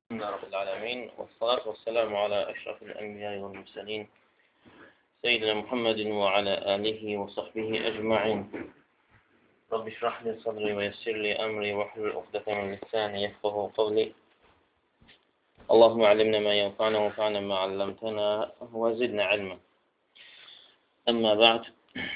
Elhamdülillahi Rabbil alemin. Və salatu və selamu alə əşrafil ənbiyayı və mürsəlin. Seyyidina Muhammedin və alə alihi və sahbihi əcma'in. Rabbi şrahli sadri və yessirli əmri və hlul uqdətə min lisani yefqahu qavli. Allahumma alimna ma yanfa'na və fa'na ma 'allamtana və zidna ilma. Amma ba'd.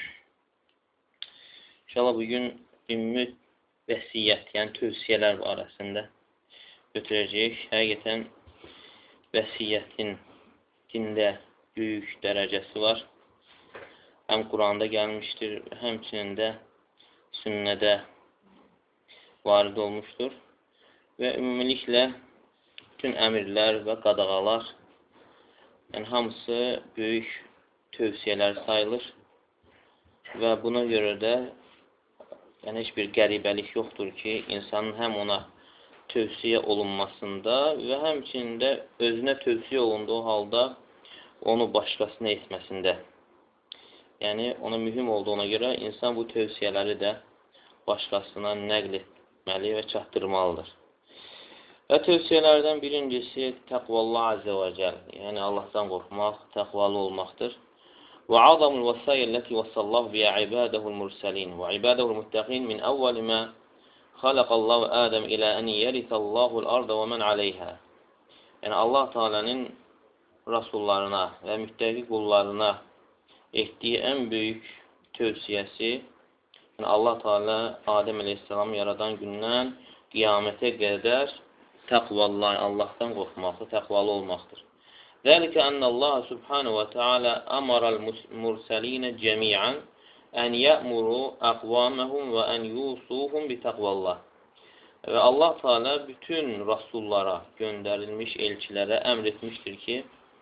İnşallah bugün ümumi vəsiyyət, yəni tövsiyələr barəsində götürəcəyik. Həqiqətən vəsiyyətin dində böyük dərəcəsi var. Həm Quranda gəlmişdir, həmçinin də sünnədə varid olmuşdur. Və ümumiliklə bütün əmirlər və qadağalar, yəni hamısı böyük tövsiyələr sayılır. Və buna görə də yəni heç bir qəribəlik yoxdur ki, insanın həm ona tövsiyə olunmasında və həmçinin də özünə tövsiyə olunduğu halda onu başqasına etməsində. Yəni, ona mühüm olduğuna görə insan bu tövsiyələri də başqasına nəql etməli və çatdırmalıdır. Və tövsiyələrdən birincisi təqvallah azə və cəl, yəni Allahdan qorxmaq, təqvalı olmaqdır. Və azamul vəsaiyəlləti vəsallahu biyə ibadəhul mürsəlin və ibadəhul müttəqin min əvvəli mə xalaqallahu Adəm ilə ən yerithəllahul arda və mən aleyhə. Yəni, Allah Teala'nın rasullarına və müttəqi qullarına etdiyi ən böyük tövsiyəsi, yəni Allah Teala Adəm əleyhissalamı yaradan gündən qiyamətə qədər təqvallah, Allahdan qorxmaqdır, təqvalı olmaqdır. Zəlikə ənəlləhu subhanahu və teala əmaral mursalinə cəmiən ən yə'muru əqvaməhum və ən yusuhum bi təqvallah. Və Allah Teala bütün rasullara, göndərilmiş elçilərə əmr etmişdir ki,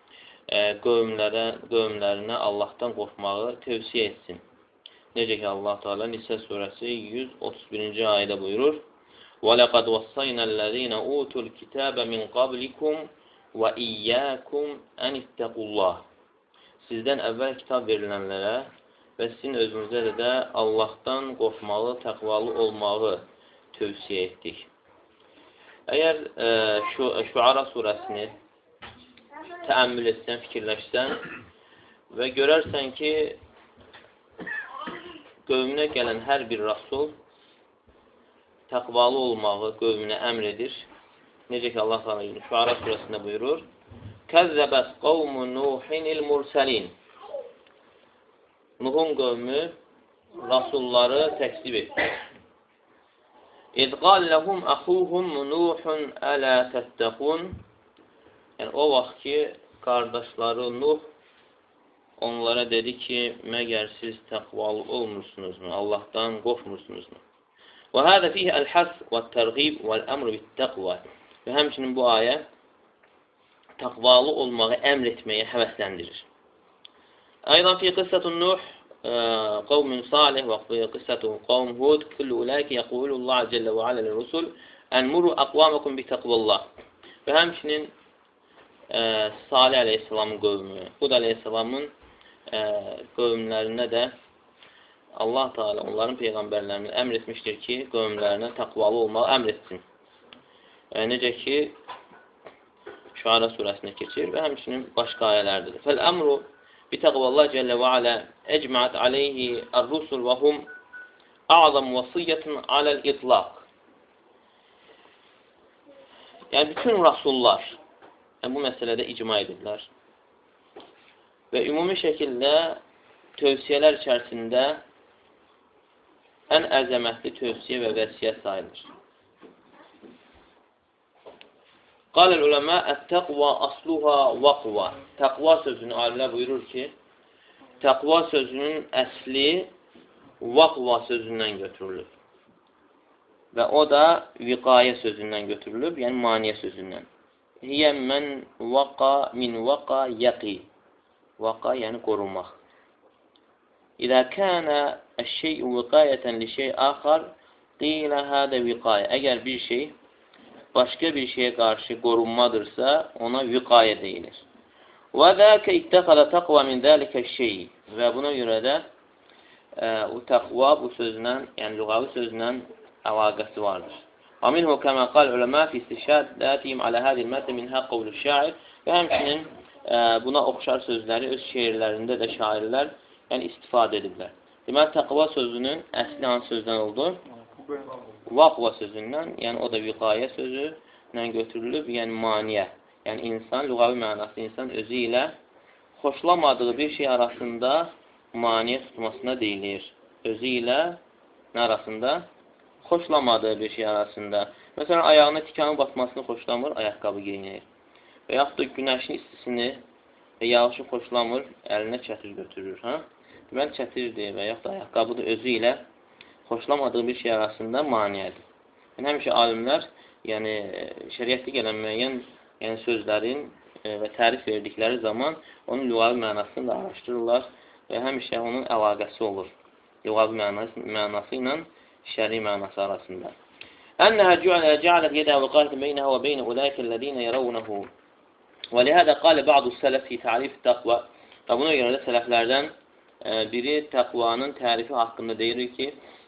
qövmlərinə Allahdan qorxmağı tövsiyə etsin. Necə ki, Allah Teala Nisə surəsi 131-ci ayədə buyurur: وَلَقَدْ وَصَّيْنَا الَّذ۪ينَ اُوتُوا الْكِتَابَ مِنْ قَبْلِكُمْ وَاِيَّاكُمْ اَنِ اتَّقُوا اللّٰهِ. Sizdən əvvəl kitab verilənlərə və sizin özünüzə də Allahdan qorxmalı, təqvalı olmağı tövsiyə etdik. Əgər Şuara surəsini təəmmül etsən, fikirləşsən və görərsən ki, qövmünə gələn hər bir rasul təqvalı olmağı qövmünə əmr edir. Necə ki, Allah Şuara surəsində buyurur: Kəzzəbəs qavmu Nuhinil mursəlin. Nuhun qövmü rasulları təkzib etdi. İz qalləhum əxuhum Nuhun ələ təttəqun. Yəni, o vaxt ki, qardaşları Nuh onlara dedi ki, məgər siz təqvalı olmursunuzmu, Allahdan qorxmursunuzmu? Və hədə fiyhə əl-həs və tərğib və əmr bittəqva. Və həmçinin bu ayə təqvalı olmağı əmr etməyə həvəsləndirir. Aydan fi qıssatun Nuh qavmun salih və fi qıssatun qavm Hud kullu ulaiki yəqulullah cəllə və alə lirrusul ənmuru əqvamakum bi təqvallah. Və həmçinin Salih əleyhissalamın qövmü, Hud əleyhissalamın qövmlərinə də Allah Teala onların peyğəmbərlərini əmr etmişdir ki, qövmlərinə təqvalı olmağı əmr etsin. Necə ki, Şuara surəsində keçir və həmçinin başqa ayələrdir. Fəl-əmru bitəqvallah cəllə və alə əcməət aleyhi ər-rusul və hum a'zam vəsiyyətin aləl-itlaq. Yəni, bütün rasullar bu məsələdə icma edirlər. Və ümumi şəkildə tövsiyələr içərisində ən əzəmətli tövsiyə və vəsiyyət sayılır. Qaləl uləmə ət-təqva asluha vaqva. Təqva sözünü alimlər buyurur ki, təqva sözünün əsli vaqva sözündən götürülür. Və o da viqayə sözündən götürülüb, yəni maniyə sözündən. Hiyə mən vaqa min vaqa yəqi. Vaqa yəni qorunmaq. İzə kənə əş-şey'u viqayətən li şey axar qilə hədə viqayə. Əgər bir şey başqa bir şeyə qarşı qorunmadırsa, ona viqayə deyilir. Və zəkə ittəxələ təqva min dəlikə şeyi. Və buna görə də o təqva bu sözlə, yəni lüğavi sözlə əlaqəsi vardır. ومنه كما قال العلماء في استشهاداتهم على هذه المادة منها قول الشاعر. Və həmçinin buna oxşar sözləri öz şeirlərində də şairlər istifadə ediblər. Deməli, təqva sözünün əsli hansı sözdən oldu? Vaqva sözündən, yəni o da viqayə sözündən götürülüb, yəni maniyə. Yəni insan, lüğavi mənası insan özü ilə xoşlamadığı bir şey arasında maniyə tutmasına deyilir. Özü ilə nə arasında? Xoşlamadığı bir şey arasında. Məsələn, ayağına tikanın batmasını xoşlamır, ayaqqabı geyinir. Və yaxud da günəşin istisini və yağışı xoşlamır, əlinə çətir götürür. Deməli, çətirdir və yaxud da ayaqqabı da özü ilə xoşlamadığı bir şey arasında maniyədir. Həmişə alimlər şəriətdə gələn müəyyən sözlərin və tərif verdikləri zaman onun lüğavi mənasını da araşdırırlar və həmişə onun əlaqəsi olur. Lüğavi mənası ilə şəri mənası arasında. Ənəhə cəalət yedə vəqalət beynəhə və beynə uləykə ləzinə yərəvnəhu. Və lihədə qalə ba'du sələf fi tərif təqva. Və buna görə də sələflərdən biri təqvanın tərifi haqqında deyir ki,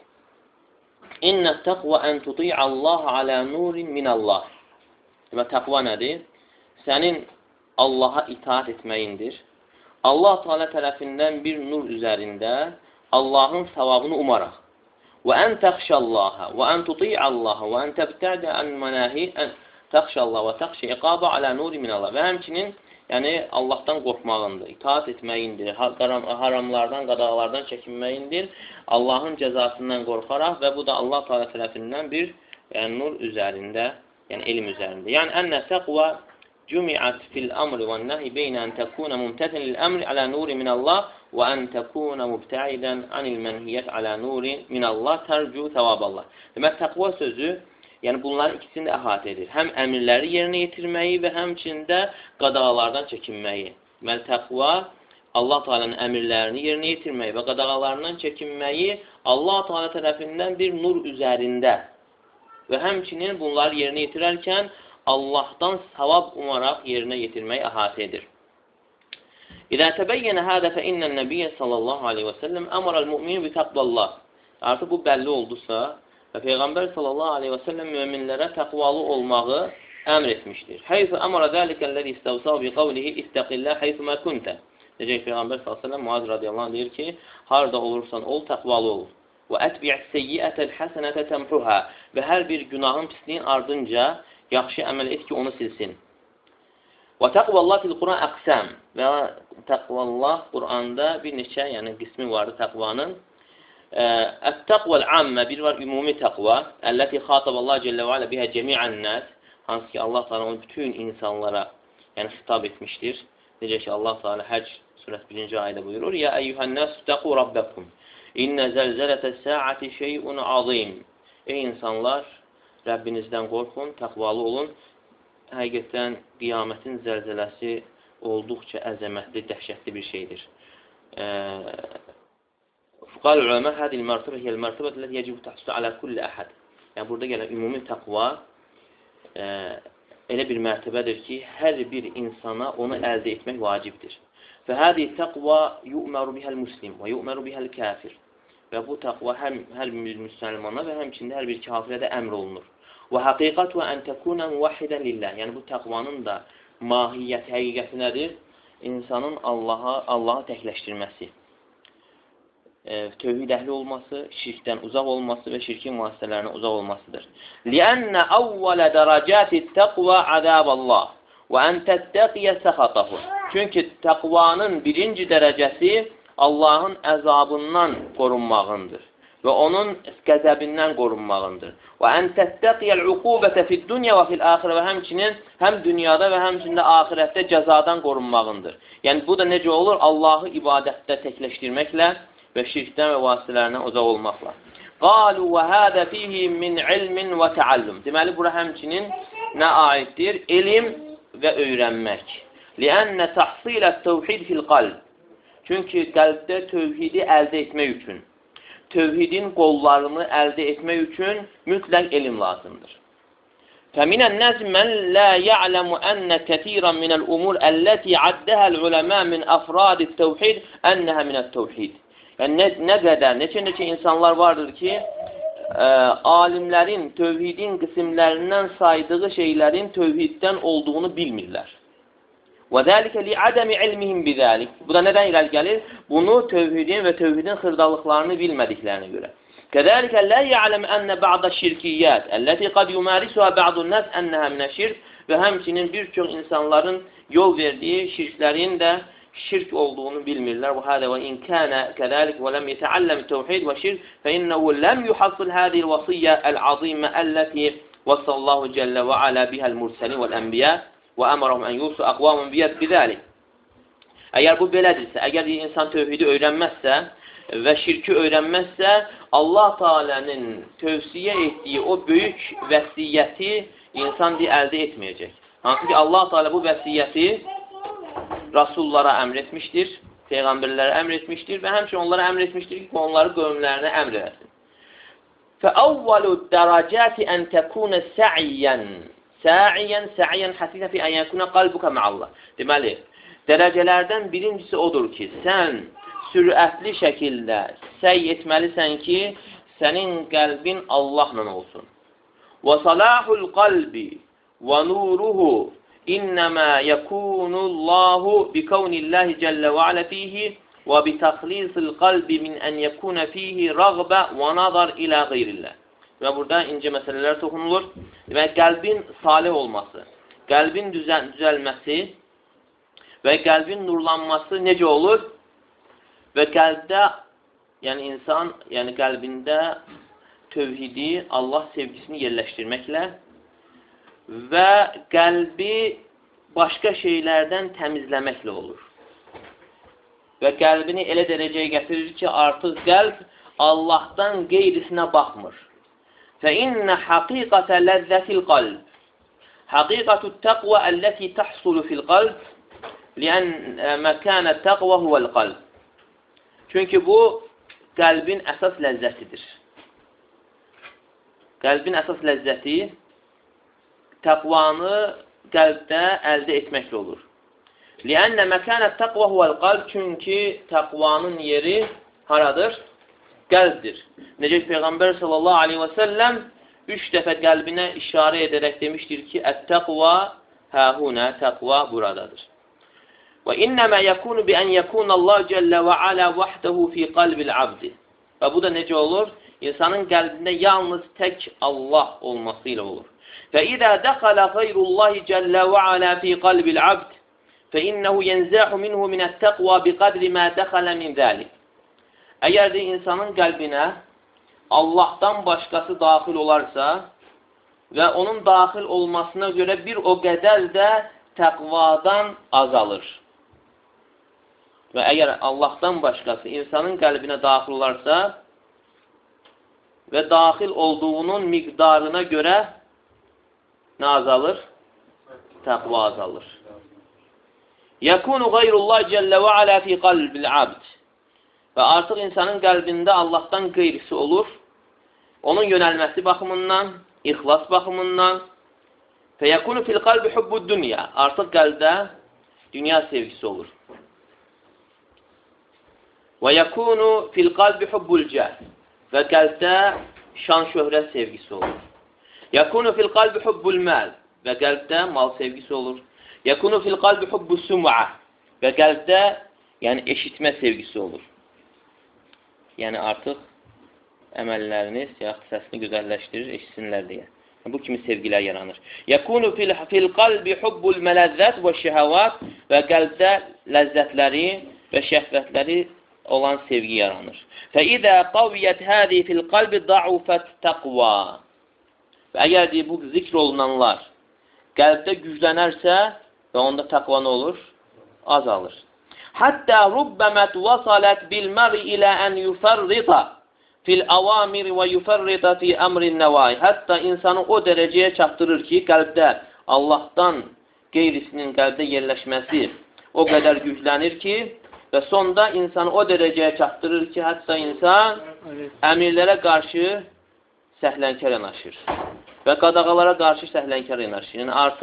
İnnə təqva ən tuti'allaha alə nurin minəllah. Və təqva nədir? Sənin Allaha itaat etməyindir. Allah Teala tərəfindən bir nur üzərində Allahın savabını umaraq. Və ən təxşəllaha və ən tuti'allaha və ən təbtədə ən mənəhi ən təxşəllaha və təxşə iqaba alə nuri minəllah. Və həmçinin Allahdan qorxmağındır, itaat etməyindir, haramlardan, qadağalardan çəkinməyindir, Allahın cəzasından qorxaraq və bu da Allah Teala tərəfindən bir nur üzərində, elm üzərində. Yəni, ənə təqva cümiət fil əmri və nəhi beynə ən təkunə mümtətin lil-əmri alə nuri minəllah və ən təkunə mübtəidən anil mənhiyyət alə nuri minəllah tərcu təvaballah. Demək, təqva sözü bunların ikisini də əhatə edir. Həm əmirləri yerinə yetirməyi və həmçində qadağalardan çəkinməyi. Deməli, təqva Allah Teala'nın əmirlərini yerinə yetirməyi və qadağalarından çəkinməyi Allah Teala tərəfindən bir nur üzərində və həmçinin bunları yerinə yetirərkən Allahdan savab umaraq yerinə yetirməyi əhatə edir. İzə təbəyyənə hədə fə innən nəbiyyə sallallahu aleyhi və səlləm əmərəl mü'min bi təqvallah. Artıq bu bəlli oldusa və Peyğəmbər sallallahu aleyhi və səlləm müminlərə təqvalı olmağı əmr etmişdir. Həyfə əmərə zəlikəlləzi istəvsəv bi qavlihi istəqillə həyfümə kuntə. Necə Peyğəmbər sallallahu aleyhi və səlləm Muaz radiyallahu anh deyir ki, harada olursan ol, təqvalı ol. Və ətbi'ət seyyiətəl həsənətə təmhuhə. Və hər bir günahın pisliyin ardınca yaxşı əməl et ki, onu silsin. Və təqvallah fil Quran əqsəm. Və təqvallah Quranda bir neçə qismi vardır təqvanın. Ət-təqvəl ammə, bir var ümumi təqva, əlləti xataballah cəllə və alə bihə cəmi'ən nəs, hansı ki Allah Teala onu bütün insanlara xitab etmişdir. Necə ki Allah Teala Həcc surəsi 1-ci ayədə buyurur: "Ya eyyuhən-nəs təqu rabbakum. İnnə zəlzələtəs-səa'ati şey'un azim." Ey insanlar, Rəbbinizdən qorxun, təqvalı olun. Həqiqətən qiyamətin zəlzələsi olduqca əzəmətli, dəhşətli bir şeydir. Fuqal ulema hadil mərtəbə hiyəl mərtəbə ləti yəcib təhsil alə kulli əhəd. Yəni, burada gələn ümumi təqva elə bir mərtəbədir ki, hər bir insana onu əldə etmək vacibdir. Və hədi təqva yu'məru bihəl muslim və yu'məru bihəl kafir. Və bu təqva hər bir müsəlmana və həmçində hər bir kafirə də əmr olunur. Və həqiqət və ən təkunə müvəhidən lillah. Yəni, bu təqvanın da mahiyyəti, həqiqəti nədir? İnsanın Allahı təkləşdirməsi. Tövhid əhli olması, şirkdən uzaq olması və şirkin vasitələrinə uzaq olmasıdır. Liənnə əvvələ dərəcəti təqva əzəbəllah və ən təttəqiyə səxatahu. Çünki təqvanın birinci dərəcəsi Allahın əzabından qorunmağındır və onun qəzəbindən qorunmağındır. Və ən təttəqiyəl uqubətə fid-dunya və fil-axirə və həmçinin həm dünyada və həmçində axirətdə cəzadan qorunmağındır. Yəni, bu da necə olur? Allahı ibadətdə təkləşdirməklə və şirkdən və vasitələrindən uzaq olmaqla. Qalu və hədə fihi min ilmin və təallüm. Deməli, bura həmçinin nə aiddir? Elm və öyrənmək. Liənnə təhsilət təvhid fil qalb. Çünki qəlbdə tövhidi əldə etmək üçün, tövhidin qollarını əldə etmək üçün mütləq elm lazımdır. Fəminən nəz mən lə ya'ləmu ənə kəsirən minəl umur əlləti addəhəl uləmə min əfradit təvhid ənəhə minət təvhid. Yəni, nə qədər, neçə insanlar vardır ki, alimlərin tövhidin qismlərindən saydığı şeylərin tövhiddən olduğunu bilmirlər. وَذَٰلِكَ لِعَدَمِ عِلْمِهِمْ بِذَٰلِكَ Bu da nədən irəli gəlir? Bunu tövhidin və tövhidin xırdalıqlarını bilmədiklərinə görə. كَذَٰلِكَ لَا يَعْلَمْ أَنَّ بَعْضَ الشِّرْكِيَّاتِ الَّتِي قَدْ يُمَارِسُهَا بَعْضُ النَّاسِ أَنَّهَا مِنَ الشِّرْكِ Və həmçinin bir çox insanların yol verdiyi şirklərin də şirk olduğunu bilmirlər. وَهَذَا وَإِنْ كَانَ كَذَٰلِكَ وَلَمْ يَتَعَلَّمِ التَّوْحِيدِ وَالشِّرْكِ فَإِنَّهُ لَمْ يُحَصِّلْ هَذِهِ الْوَصِيَّةَ الْعَظِيمَةَ الَّتِي وَصَّى اللَّهُ جَلَّ وَعَلَى بِهَا الْمُرْسَلِينَ وَالْأَنْبِيَاءَ وَأَمَرَهُمْ أَنْ يُوصُوا أَقْوَامًا بِذَٰلِكَ Əgər bu belədirsə, əgər insan tövhidi öyrənməzsə və şirki öyrənməzsə, Allah Teala'nın tövsiyə etdiyi o böyük vəsiyyəti insan əldə etməyəcək. Hansı ki, Allah Teala bu vəsiyyəti Rasullara əmr etmişdir, Peyğəmbərlərə əmr etmişdir və həmçinin onlara əmr etmişdir ki, onları qövmlərinə əmr eləsin. فَأَوَّلُ الدَّرَجَاتِ أَنْ تَكُونَ سَعِيًّا حَسِيثًا فِي أَنْ يَكُونَ قَلْبُكَ مَعَ اللَّهِ Deməli, dərəcələrdən birincisi odur ki, sən sürətli şəkildə səy etməlisən ki, sənin qəlbin Allahla olsun. وَصَلَاحُ الْقَلْبِ وَنُورُهُ إِنَّمَا يَكُونُ اللَّهُ بِكَوْنِ اللَّهِ جَلَّ وَعَلَى فِيهِ وَبِتَخْلِيصِ الْقَلْبِ مِنْ أَنْ يَكُونَ فِيهِ رَغْبَ وَنَظَرْ إِلَى غَيْرِ اللَّهِ Və burada incə məsələlər toxunulur. Və qəlbin salih olması, qəlbin düzəlməsi və qəlbin nurlanması necə olur? Və qəlbdə, yəni insan, yəni qəlbində tövhidi, Allah sevgisini yerləşdirməklə və qəlbi başqa şeylərdən təmizləməklə olur. Və qəlbini elə dərəcəyə gətirir ki, artıq qəlb Allahdan qeyrisinə baxmır. فَإِنَّ حَقِيقَةَ لَذَّةِ الْقَلْبِ حَقِيقَةُ التَّقْوَى الَّتِي تَحْصُلُ فِي الْقَلْبِ لِأَنَّ مَكَانَ التَّقْوَى هُوَ الْقَلْبِ Çünki bu, qəlbin əsas ləzzətidir. Qəlbin əsas ləzzəti təqvanı qəlbdə əldə etməklə olur. لِأَنَّ مَكَانَ التَّقْوَى هُوَ الْقَلْبِ Çünki təqvanın yeri haradır? Qəlbdir. Necə ki, Peyğəmbər sallallahu aleyhi və səlləm 3 dəfə qəlbinə işarə edərək demişdir ki, Ət-təqva həhunə, təqva buradadır. وَإِنَّمَا يَكُونُ بِأَنْ يَكُونَ اللّٰهُ جَلَّ وَعَلَى وَحْدَهُ فِي قَلْبِ الْعَبْدِ Və bu da necə olur? İnsanın qəlbində yalnız tək Allah olması ilə olur. فَإِذَا دَخَلَ غَيْرُ اللّٰهِ جَلَّ وَعَلَى فِي قَلْبِ الْعَبْدِ فَإِنَّهُ يَنْزَعُ مِنْهُ مِنَ التَّقْوَى بِقَدْرِ مَا دَخَلَ مِنْ ذَلِكَ Əgər də insanın qəlbinə Allahdan başqası daxil olarsa və onun daxil olmasına görə bir o qədər də təqvadan azalır. Və əgər Allahdan başqası insanın qəlbinə daxil olarsa və daxil olduğunun miqdarına görə nə azalır? Təqva azalır. Yəkunu qayrullah cəllə və alə fi qalbil abd Və artıq insanın qəlbində Allahdan qeyrisi olur. Onun yönəlməsi baxımından, ixlas baxımından fəyəkunu fil qalbi hubbud dünya Artıq qəlbdə dünya sevgisi olur. Və yəkunu fil qalbi hubbul cəh Və qəlbdə şan şöhrət sevgisi olur. Yəkunu fil qalbi hubbul məl Və qəlbdə mal sevgisi olur. Yəkunu fil qalbi hubbus sum'a Və qəlbdə yəni eşitmə sevgisi olur. Yəni artıq əməlləriniz səsini gözəlləşdirir, eşitsinlər deyə. Bu kimi sevgilər yaranır. Yəkunu fil qalbi hubbul mələzzət və şəhəvat Və qəlbdə ləzzətləri və şəhvətləri olan sevgi yaranır. Fəidə qaviyyət həzi fil qalbi da'ufət təqva Və əgər deyir, bu zikr olunanlar qəlbdə güclənərsə və onda təqva nə olur? Azalır. Həttə rubbəmət vasalət bil-məri ilə ən yufarrita fil-avamir və yufarrita fi əmrin nəvai. Hətta insanı o dərəcəyə çatdırır ki, qəlbdə Allahdan qeyrisinin qəlbdə yerləşməsi o qədər güclənir ki, və sonda insanı o dərəcəyə çatdırır ki, hətta insan əmirlərə qarşı səhlənkar yanaşır və qadağalara qarşı səhlənkar yanaşır. Yəni artıq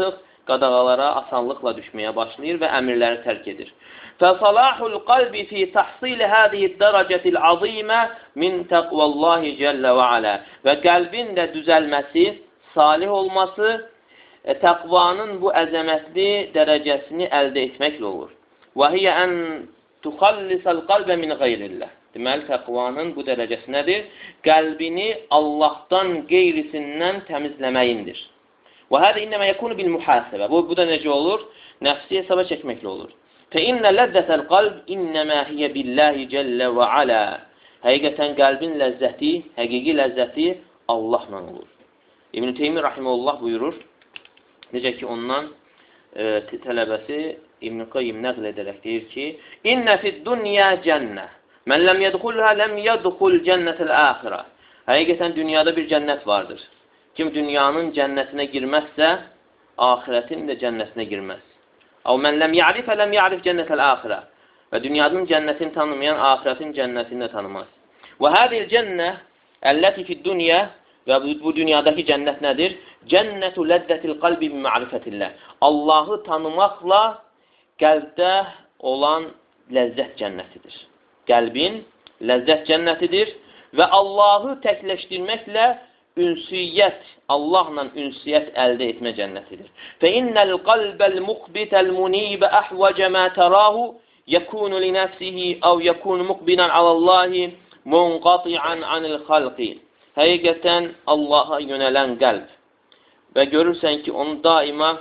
qadağalara asanlıqla düşməyə başlayır və əmrləri tərk edir. فَصَلَاحُ الْقَلْبِ فِي تَحْصِيلِ هَذِهِ الدَّرَجَةِ الْعَظِيمَةِ مِنْ تَقْوَى اللّٰهِ جَلَّ وَعَلَى Və qəlbin də düzəlməsi, salih olması, təqvanın bu əzəmətli dərəcəsini əldə etməklə olur. وَهِيَ أَنْ تُخَلِّسَ الْقَلْبَ مِنْ غَيْرِ اللّٰهِ Deməli, təqvanın bu dərəcəsi nədir? Qəlbini Allahdan qeyrisindən təmizləməyindir. وَهَذَا إِنَّمَا يَكُونُ بِالْمُحَاسَبَةِ Bu da necə olur? Nəfsi hesaba çəkməklə olur. فَإِنَّ لَذَّةَ الْقَلْبِ إِنَّمَا هِيَ بِاللّٰهِ جَلَّ وَعَلَى Həqiqətən qəlbin ləzzəti, həqiqi ləzzəti Allahla olur. İbn-i Teymi Rahimullah buyurur, necə ki ondan tələbəsi İbn-i Qayyim nəql edərək deyir ki, İnnə fid-dünya cənnə Mən ləm yədxulhə ləm yədxul cənnətəl-əxirə Həqiqətən dünyada bir cənnət vardır. Kim dünyanın cənnətinə girməzsə, ahirətin də cənnətinə girməz. Əv mən ləm ya'rifə ləm ya'rif cənnətəl-əxirə Və dünyanın cənnətini tanımayan, ahirətin cənnətini də tanımaz. Və hədil cənnə əlləti fid-dünya Və bu dünyadakı cənnət nədir? Cənnətü ləzzətil qalbi bi ma'rifətillah Allahı tanımaqla qəlbdə olan ləzzət cənnətidir. Qəlbin ləzzət cənnətidir və Allahı təkləşdirməklə ünsiyyət, Allahla ünsiyyət əldə etmə cənnətidir. Fəinnəl qalbəl muqbitəl munibə əhvəcə mə tərəhu yəkunu li nəfsihi əv yəkunu muqbinan alallahi munqati'an anil xalqi Həqiqətən Allaha yönələn qəlb və görürsən ki, onu daima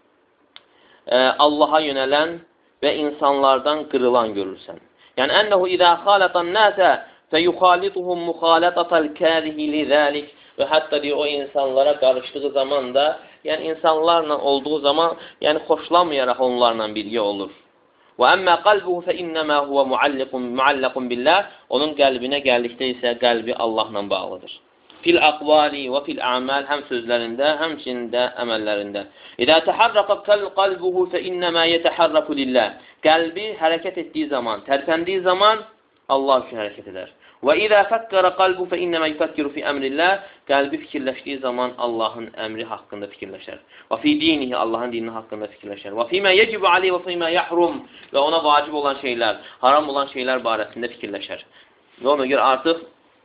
Allaha yönələn və insanlardan qırılan görürsən. Yəni, ənəhu izə xalətən nəsə fəyuxalituhum muxalətətəl kərihi lidəlik və hətta deyir, o insanlara qarışdığı zaman da, yəni insanlarla olduğu zaman, yəni xoşlamayaraq onlarla birgə olur. Və əmmə qalbuhu fə innəmə huvə mualləqun billah Onun qəlbinə gəldikdə isə qəlbi Allahla bağlıdır. Fil aqvali və fil a'mal həm sözlərində, həmçində əməllərində. İdə təhərrəqə qalbuhu fə innəmə yetəhərrəku lillah Qəlbi hərəkət etdiyi zaman, tərpəndiyi zaman Allah üçün hərəkət edər. Və idə fəkkərə qalbu fə innəmə yufəkkiru fi əmrillah Qəlbi fikirləşdiyi zaman Allahın əmri haqqında fikirləşər. Və fi dinihi Allahın dini haqqında fikirləşər. Və fimə yecibu aleyh və fimə yəhrum Və ona vacib olan şeylər, haram olan şeylər barəsində fikirləşər. Və ona görə artıq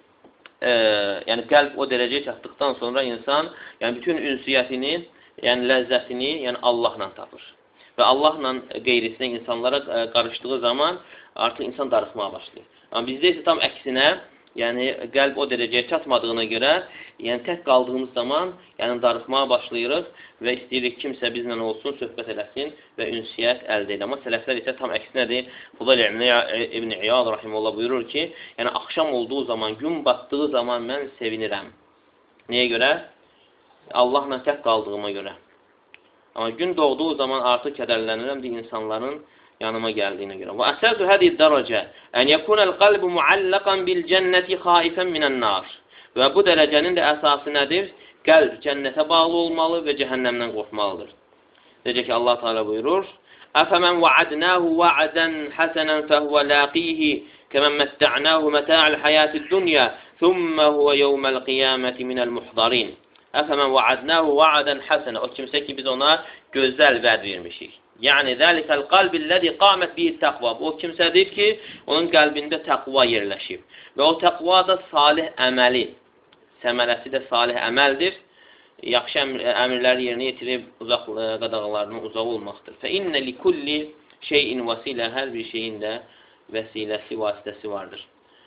yəni qəlb o dərəcəyə çatdıqdan sonra insan yəni bütün ünsiyyətini, yəni ləzzətini, yəni Allahla tapır. Və Allahla qeyrisinə insanlara qarışdığı zaman artıq insan darıxmağa başlayır. Amma bizdə isə tam əksinə, yəni qəlb o dərəcəyə çatmadığına görə, yəni tək qaldığımız zaman yəni darıxmağa başlayırıq və istəyirik kimsə bizlə olsun, söhbət eləsin və ünsiyyət əldə edir. Amma sələflər isə tam əksinədir. Fudayl İbn İyad rahimehullah buyurur ki, yəni axşam olduğu zaman, gün batdığı zaman mən sevinirəm. Niyə görə? Allahla tək qaldığıma görə. Amma gün doğduğu zaman artıq kədərlənirəm deyə insanların yanıma gəldiyinə görə. Və əsəsü hədi dərəcə ən yəkunəl qalbu muallaqan bil cənnəti xaifən minən nar. Və bu dərəcənin də əsası nədir? Qəlb cənnətə bağlı olmalı və cəhənnəmdən qorxmalıdır. Necə ki, Allah Teala buyurur, Əfəmən va'adnəhu va'adən həsənən fəhvə laqihi kəmən məttə'nəhu məta'al həyatid dünya thumma huvə yevməl qiyaməti minəl muhdarin. Əfəmən va'adnəhu va'adən həsənə. O kimsə ki, biz ona gözəl vəd vermişik. Yəni, zəlikəl qalbilləzi qamət bihi təqva. O kimsədir ki, onun qəlbində təqva yerləşib. Və o təqva da salih əməli, səmərəsi də salih əməldir. Yaxşı əmrləri yerinə yetirib qadağalarından uzaq olmaqdır. Fə innə li kulli şeyin vəsilə, hər bir şeyin də vəsiləsi, vasitəsi vardır.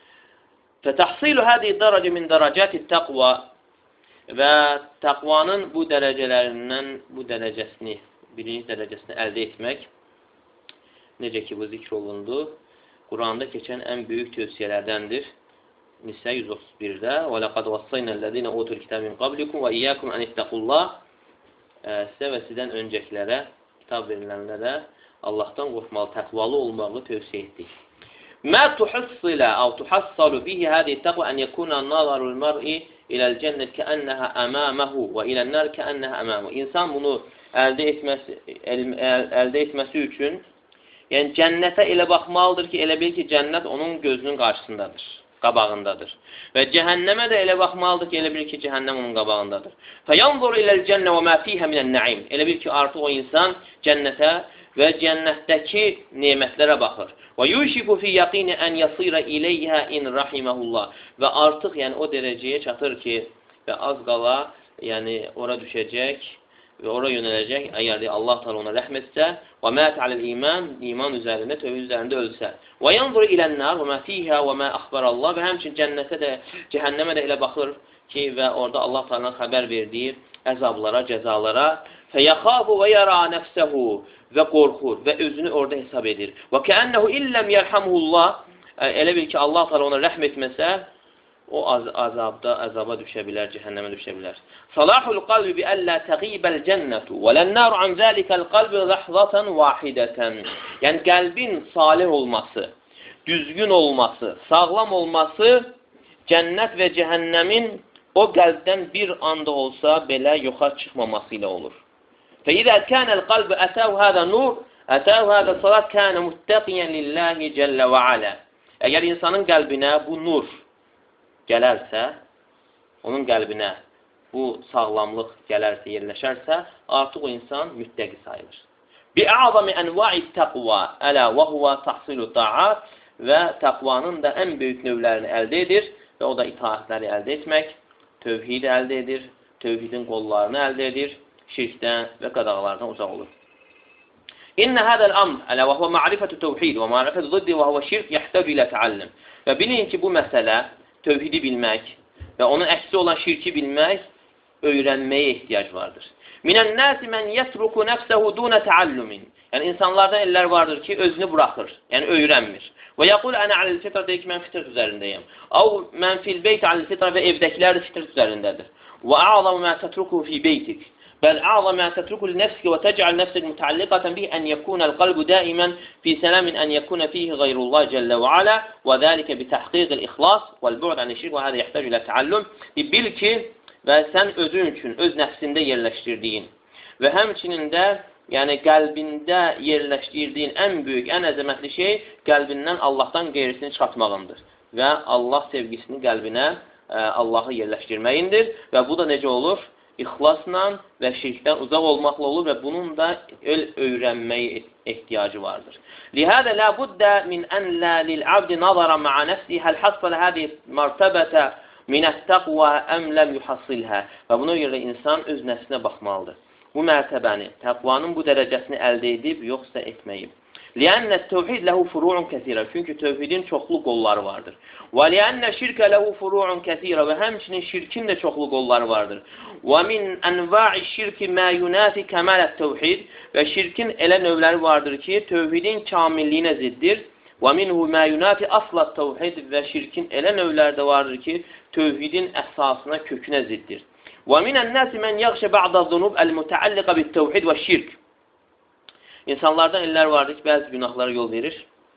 Fə təhsilu hədi dərəcə min dərəcəti təqva və təqvanın bu dərəcələrindən bu dərəcəsini, birinci dərəcəsini əldə etmək, necə ki, bu zikr olundu, Quranda keçən ən böyük tövsiyələrdəndir. Nisə 131-də وَلَقَدْ وَصَّيْنَا الَّذِينَ أُوتُوا الْكِتَابَ مِنْ قَبْلِكُمْ وَإِيَّاكُمْ أَنِ اتَّقُوا اللَّهَ Sizə və sizdən öncəkilərə, kitab verilənlərə Allahdan qorxmalı, təqvalı olmağı tövsiyə etdik. مَا تُحَصِّلَ أَوْ تُحَصَّلُ فِيهِ هَذِهِ التَّقْوَى أَنْ يَكُونَ النَّظَرُ الْمَرْءِ إِلَى الْجَنَّةِ كَأَنَّهَا أَمَامَهُ وَإِلَى النَّارِ كَأَنَّهَا أَمَامَهُ İnsan bunu əldə etməsi üçün, yəni cənnətə elə baxmalıdır ki, elə bil ki, cənnət onun gözünün qarşısındadır. qabağındadır. Və cəhənnəmə də elə baxmalıdır ki, elə bil ki, cəhənnəm onun qabağındadır. فَيَنْظُرُ إِلَى الْجَنَّةِ وَمَا فِيهَا مِنَ النَّعِيمِ Elə bil ki, artıq o insan cənnətə və cənnətdəki nemətlərə baxır. وَيُوشِكُ فِي يَقِينِ أَنْ يَصِيرَ إِلَيْهَا إِنْ رَحِمَهُ اللّٰهِ Və artıq yəni o dərəcəyə çatır ki, və az qala yəni ora düşəcək və ora yönələcək, əgər Allah təala ona rəhm etsə, və mət aləl iman, iman üzərində, tövhid üzərində ölsə. Və yanzur ilən-nar və mə fīhə və mə əxbərallah və həmçinin cənnətə də, cəhənnəmə də elə baxır ki, və orada Allah təalanın xəbər verdiyi əzablara, cəzalara, fəyəxafu və yara nəfsəhu və qorxur və özünü orada hesab edir. Və kəənnəhu illəm yərhamullah, elə bil ki, Allah təala ona rəhm etməsə, o azaba düşə bilər, cəhənnəmə düşə bilər. Salahul qalbi bi əllə təqibəl cənnətu və lənnaru an zəlikəl qalbi zəhzatan vahidətən. Yəni, qəlbin salih olması, düzgün olması, sağlam olması, cənnət və cəhənnəmin o qəlbdən bir anda olsa belə yoxa çıxmaması ilə olur. Fəidə kənəl qalbi ətəv hədə nur, ətəv hədə salat kənə muttəqiyyən lillahi cəllə və alə. Əgər insanın qəlbinə bu nur gələrsə, onun qəlbinə bu sağlamlıq gələrsə, yerləşərsə, artıq o insan müttəqi sayılır. Bi'azami enva'i təqva ələ və huvə tahsilu ta'at və təqvanın da ən böyük növlərini əldə edir və o da itaətləri əldə etmək, tövhid əldə edir, tövhidin qollarını əldə edir, şirkdən və qadağalardan uzaq olur. İnnə hədəl amr ələ və huvə ma'rifətü tövhid və ma'rifətü ziddi və huvə şirk yəhtəc ilə təallim. Və bilin ki, bu məsələ tövhidi bilmək və onun əksi olan şirki bilmək öyrənməyə ehtiyac vardır. Minən-nəsi mən yətruku nəfsəhu dunə təallumin. Yəni, insanlardan ellər vardır ki, özünü buraxır, yəni öyrənmir. Və yəqul ənə aləl-fitra deyir ki, mən fitr üzərindəyəm. Av mən fil-beyt aləl-fitra və evdəkilər də fitr üzərindədir. Və ə'zamu mə tətruku fi beytik. Bəl ə'zamu mə tətruku li-nəfsiki və təcəl nəfsik mütəlliqətən bih ən yəkunəl qalbu daimən fi sələmin ən yəkunə fihi qayrullah cəllə və alə və dəlikə bi təhqiqil ixlas vəl-bu'd ən-şirk və hədə yəhtəc ilə təallüm. Bil ki, və sən özün üçün, öz nəfsində yerləşdirdiyin və həmçinin də yəni qəlbində yerləşdirdiyin ən böyük, ən əzəmətli şey qəlbindən Allahdan qeyrisini çıxartmağındır və Allah sevgisini qəlbinə Allahı yerləşdirməyindir və bu da necə olur? İxlasla və şirkdən uzaq olmaqla olur və bunun da öyrənməyə ehtiyacı vardır. Lihədə lə buddə min ən lə lil-abdi nazara ma'a nəfsi həl hasfələ hədi mərtəbətə minət-təqvə əm ləm yuhassilhə. Və buna görə insan öz nəfsinə baxmalıdır. Bu mərtəbəni, təqvanın bu dərəcəsini əldə edib, yoxsa etməyib. Liənnət tövhid ləhu furu'un kəsirə. Çünki tövhidin çoxlu qolları vardır. Və liənnə şirkə ləhu furu'un kəsirə. Və həmçinin şirkin də çoxlu qolları vardır. Və min ənva'i şirki mə yunafi kəmələt tövhid. Və şirkin elə növləri vardır ki, tövhidin kamilliyinə ziddir. Və minhu mə yunafi aslat tövhid. Və şirkin elə növləri də vardır ki, tövhidin əsasına, kökünə ziddir. Və minən-nəsi mən yəğşə bə'də zunub əl-mütəalliqə bit-tövhid və şirk. İnsanlardan ellər vardır ki, bəzi günahlara yol verir.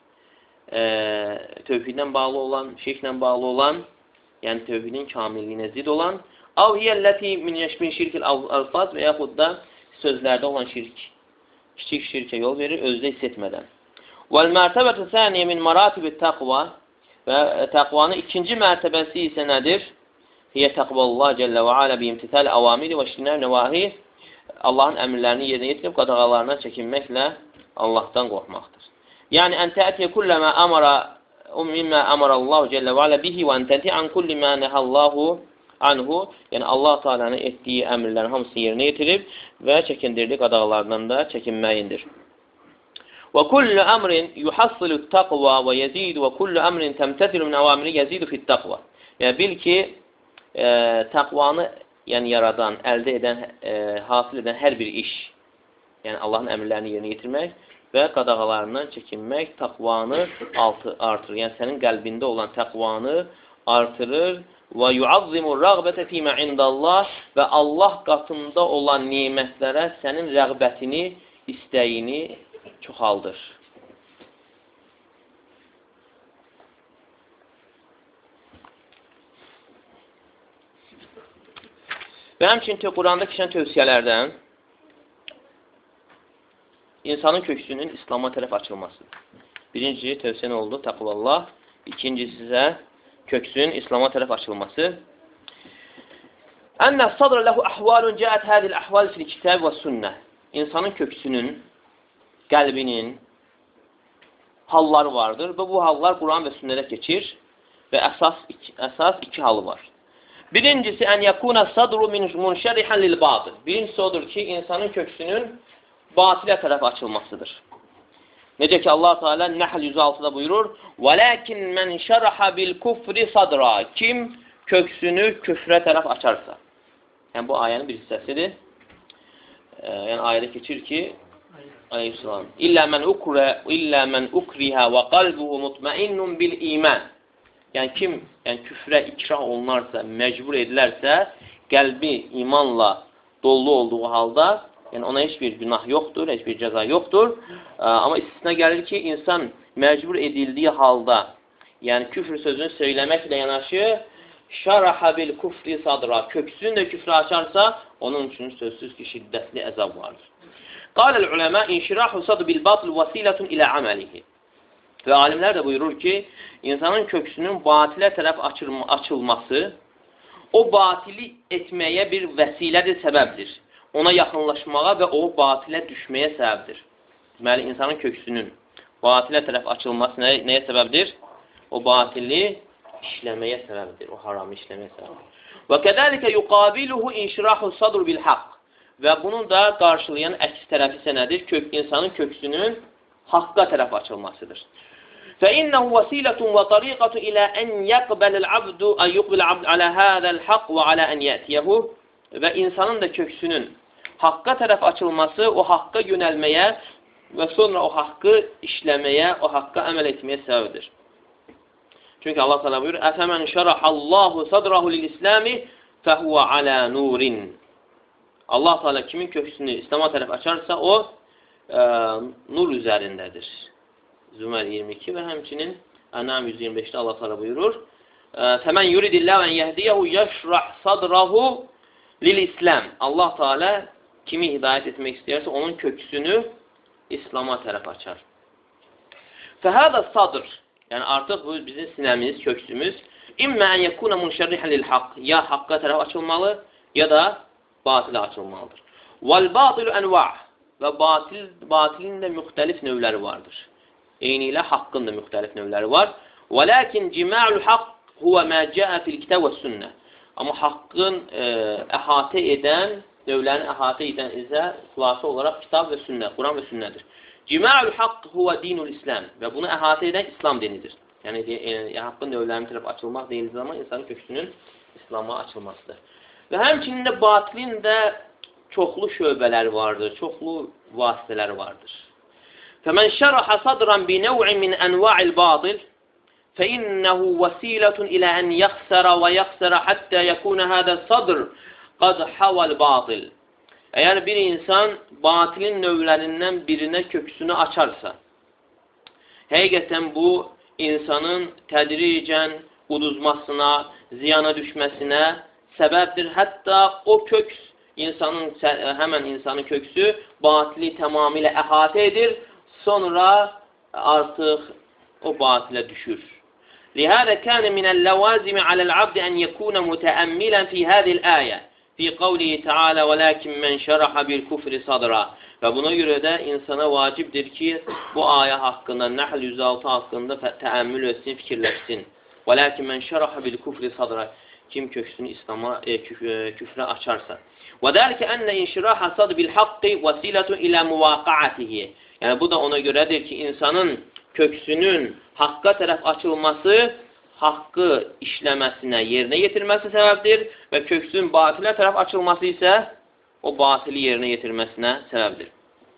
Tövhidlə bağlı olan, şirklə bağlı olan, yəni tövhidin kamilliyinə zid olan, av hiyəlləti min şirkil alfaz və yaxud da sözlərdə olan şirk. Kiçik şirkə yol verir, özdə hiss etmədən. Vəl-mərtəbətü səniyə min maratibit təqva və təqvanın ikinci mərtəbəsi isə nədir? Hiyə təqvallah cəllə və alə bi imtithal avamiri və şinər nəvahi Allahın əmrlərini yerinə yetirib qadağalarına çəkinməklə Allahdan qorxmaqdır. Yəni, ən təətiyə kulləmə mimmə əmərəllahu cəllə və alə bihi və ən tənti ən kulli mə nəhəllahu anhu. Yəni, Allah Teala'nın etdiyi əmrlərin hamısını yerinə yetirib və çəkindirdiyi qadağalarından da çəkinməyindir. Və kullu əmrin yuhassilu təqva və yezidu və kullu əmrin təmtəsilu min əvamiri yezidu fit təqva. Yəni, bil ki, təqvanı yəni yaradan, əldə edən, hasil edən hər bir iş, yəni Allahın əmrlərini yerinə yetirmək və qadağalarından çəkinmək təqvanı artırır. Yəni sənin qəlbində olan təqvanı artırır və yuazzimur rəğbətə fīmə indəllah və Allah qatında olan nemətlərə sənin rəğbətini, istəyini çoxaldır. Və həmçinin Quranda keçən tövsiyələrdən insanın köksünün İslama tərəf açılmasıdır. Birinci tövsiyə nə oldu? Təqvallah. İkincisi isə köksünün İslam'a tərəf açılması. Ənə sadr ləhu əhvalun cəət hədil əhval fil kitab və sünnə. İnsanın köksünün, qəlbinin halları vardır və bu hallar Quran və sünnədə keçir və əsas iki halı var. Birincisi, ən yəkuna sadru munşərihən lil batıl. Birincisi odur ki, insanın köksünün batilə tərəf açılmasıdır. Necə ki, Allah Teala Nəhl 106-da buyurur, وَلَكِنْ مَنْ شَرَحَ بِالْكُفْرِ صَدْرًا. Kim köksünü küfrə tərəf açarsa. Yəni, bu ayənin bir hissəsidir. Yəni, ayədə keçir ki, Aleyhisselam, İllə mən ukrihə və qalbuhu mutmainnun bil iman. Yəni, kim küfrə ikrah olunarsa, məcbur edilərsə, qəlbi imanla dolu olduğu halda, yəni ona heç bir günah yoxdur, heç bir cəza yoxdur. Amma istisna gəlir ki, insan məcbur edildiyi halda, yəni küfr sözünü söyləməklə yanaşı, şaraha bil kufri sadra, köksünü də küfrə açarsa, onun üçün sözsüz ki, şiddətli əzab vardır. Qaləl uləmə, inşirahu sadı bil batıl vasilatun ilə əməlihi. Və alimlər də buyurur ki, insanın köksünün batilə tərəf açılması, o batili etməyə bir vəsilədir, səbəbdir. Ona yaxınlaşmağa və o batilə düşməyə səbəbdir. Deməli, insanın köksünün batilə tərəf açılması nəyə səbəbdir? O batili işləməyə səbəbdir, o haramı işləməyə səbəbdir. Və kədəlikə yuqabiluhu inşirahu sadr bil haqq. Və bunun da qarşılayan əks tərəfi isə nədir? İnsanın köksünün haqqa tərəf açılmasıdır. فإنه وسيلة وطريقة إلى أن يقبل العبد على هذا الحق وعلى أن يأتيه. Və insanın da köksünün haqqa tərəf açılması, o haqqa yönəlməyə və sonra o haqqı işləməyə, o haqqa əməl etməyə səbəbdir. Çünki Allah Teala buyurur: "Əfəmən şərahallahu sadrahu lil-İslami fəhuve ala nurin." Allah Teala kimin köksünü İslam'a tərəf açarsa, o nur üzərindədir. Zümer 22 və həmçinin Ənam 125-də Allah Teala buyurur: "Fəmən yuridillahu en yehdiyehu yəşrah sadrahu lil-İslam." Allah Teala kimi hidayət etmək istəyirsə, onun köksünü İslam'a tərəf açar. Fəhədə sadr, yəni artıq bu bizim sinəmiz, köksümüz, İmmə ən yəkuna munşərrihən lil-haqq, ya haqqa tərəf açılmalı, ya da batilə açılmalıdır. Vəl-batilu ənva' və batilin də müxtəlif növləri vardır. Eyni ilə haqqın da müxtəlif növləri var. Vəlakin cima'ul haqq huvə mə cəə fil kitab və sünnə. Amma haqqın əhatə edən, növlərini əhatə edən isə xülasə olaraq kitab və sünnə, Quran və sünnədir. Cima'ul haqq huvə dinul İslam və bunu əhatə edən İslam dinidir. Yəni haqqın növlərinin tərəf açılmaq deyildiği zaman insanın köksünün İslam'a açılmasıdır. Və həmçinin də batilin də çoxlu şöbələri vardır, çoxlu vasitələri vardır. فَمَنْ شَرَحَ صَدْرًا بِنَوْعٍ مِنْ أَنْوَاعِ الْبَاطِلِ فَإِنَّهُ وَسِيلَةٌ إِلَى أَنْ يَخْسَرَ وَيَخْسَرَ حَتَّى يَكُونَ هَذَا الصَّدْرِ قَدْ حَوَى الْبَاطِلِ. Əgər bir insan batilin növlərindən birinə köksünü açarsa, həqiqətən bu insanın tədricən uduzmasına, ziyana düşməsinə səbəbdir. Hətta o köks, həmən insanın köksü batili tamamilə əhatə edir, sonra artıq o batilə düşür. لِهَذَا كَانَ مِنَ اللَّوَازِمِ عَلَى الْعَبْدِ أَنْ يَكُونَ مُتَأَمِّلًا فِي هَذِهِ الْآيَةِ فِي قَوْلِهِ تَعَالَى وَلَكِنْ مَنْ شَرَحَ بِالْكُفْرِ صَدْرًا. Və buna görə də insana vacibdir ki, bu ayə haqqında, Nəhl 106 haqqında təəmmül etsin, fikirləşsin. وَلَكِنْ مَنْ شَرَحَ بِالْكُفْرِ صَدْرًا. Kim köksünü İslam'a, küfrə açarsa. وَذَلِكَ أَنَّ إِنْشِرَاحَ صَدْرِ بِالْحَقِّ وَسِيلَةٌ إِلَى مُوَاقَعَتِهِ. Yəni bu da ona görədir ki, insanın köksünün haqqa tərəf açılması, haqqı işləməsinə, yerinə yetirməsi səbəbdir və köksünün batilə tərəf açılması isə o batili yerinə yetirməsinə səbəbdir.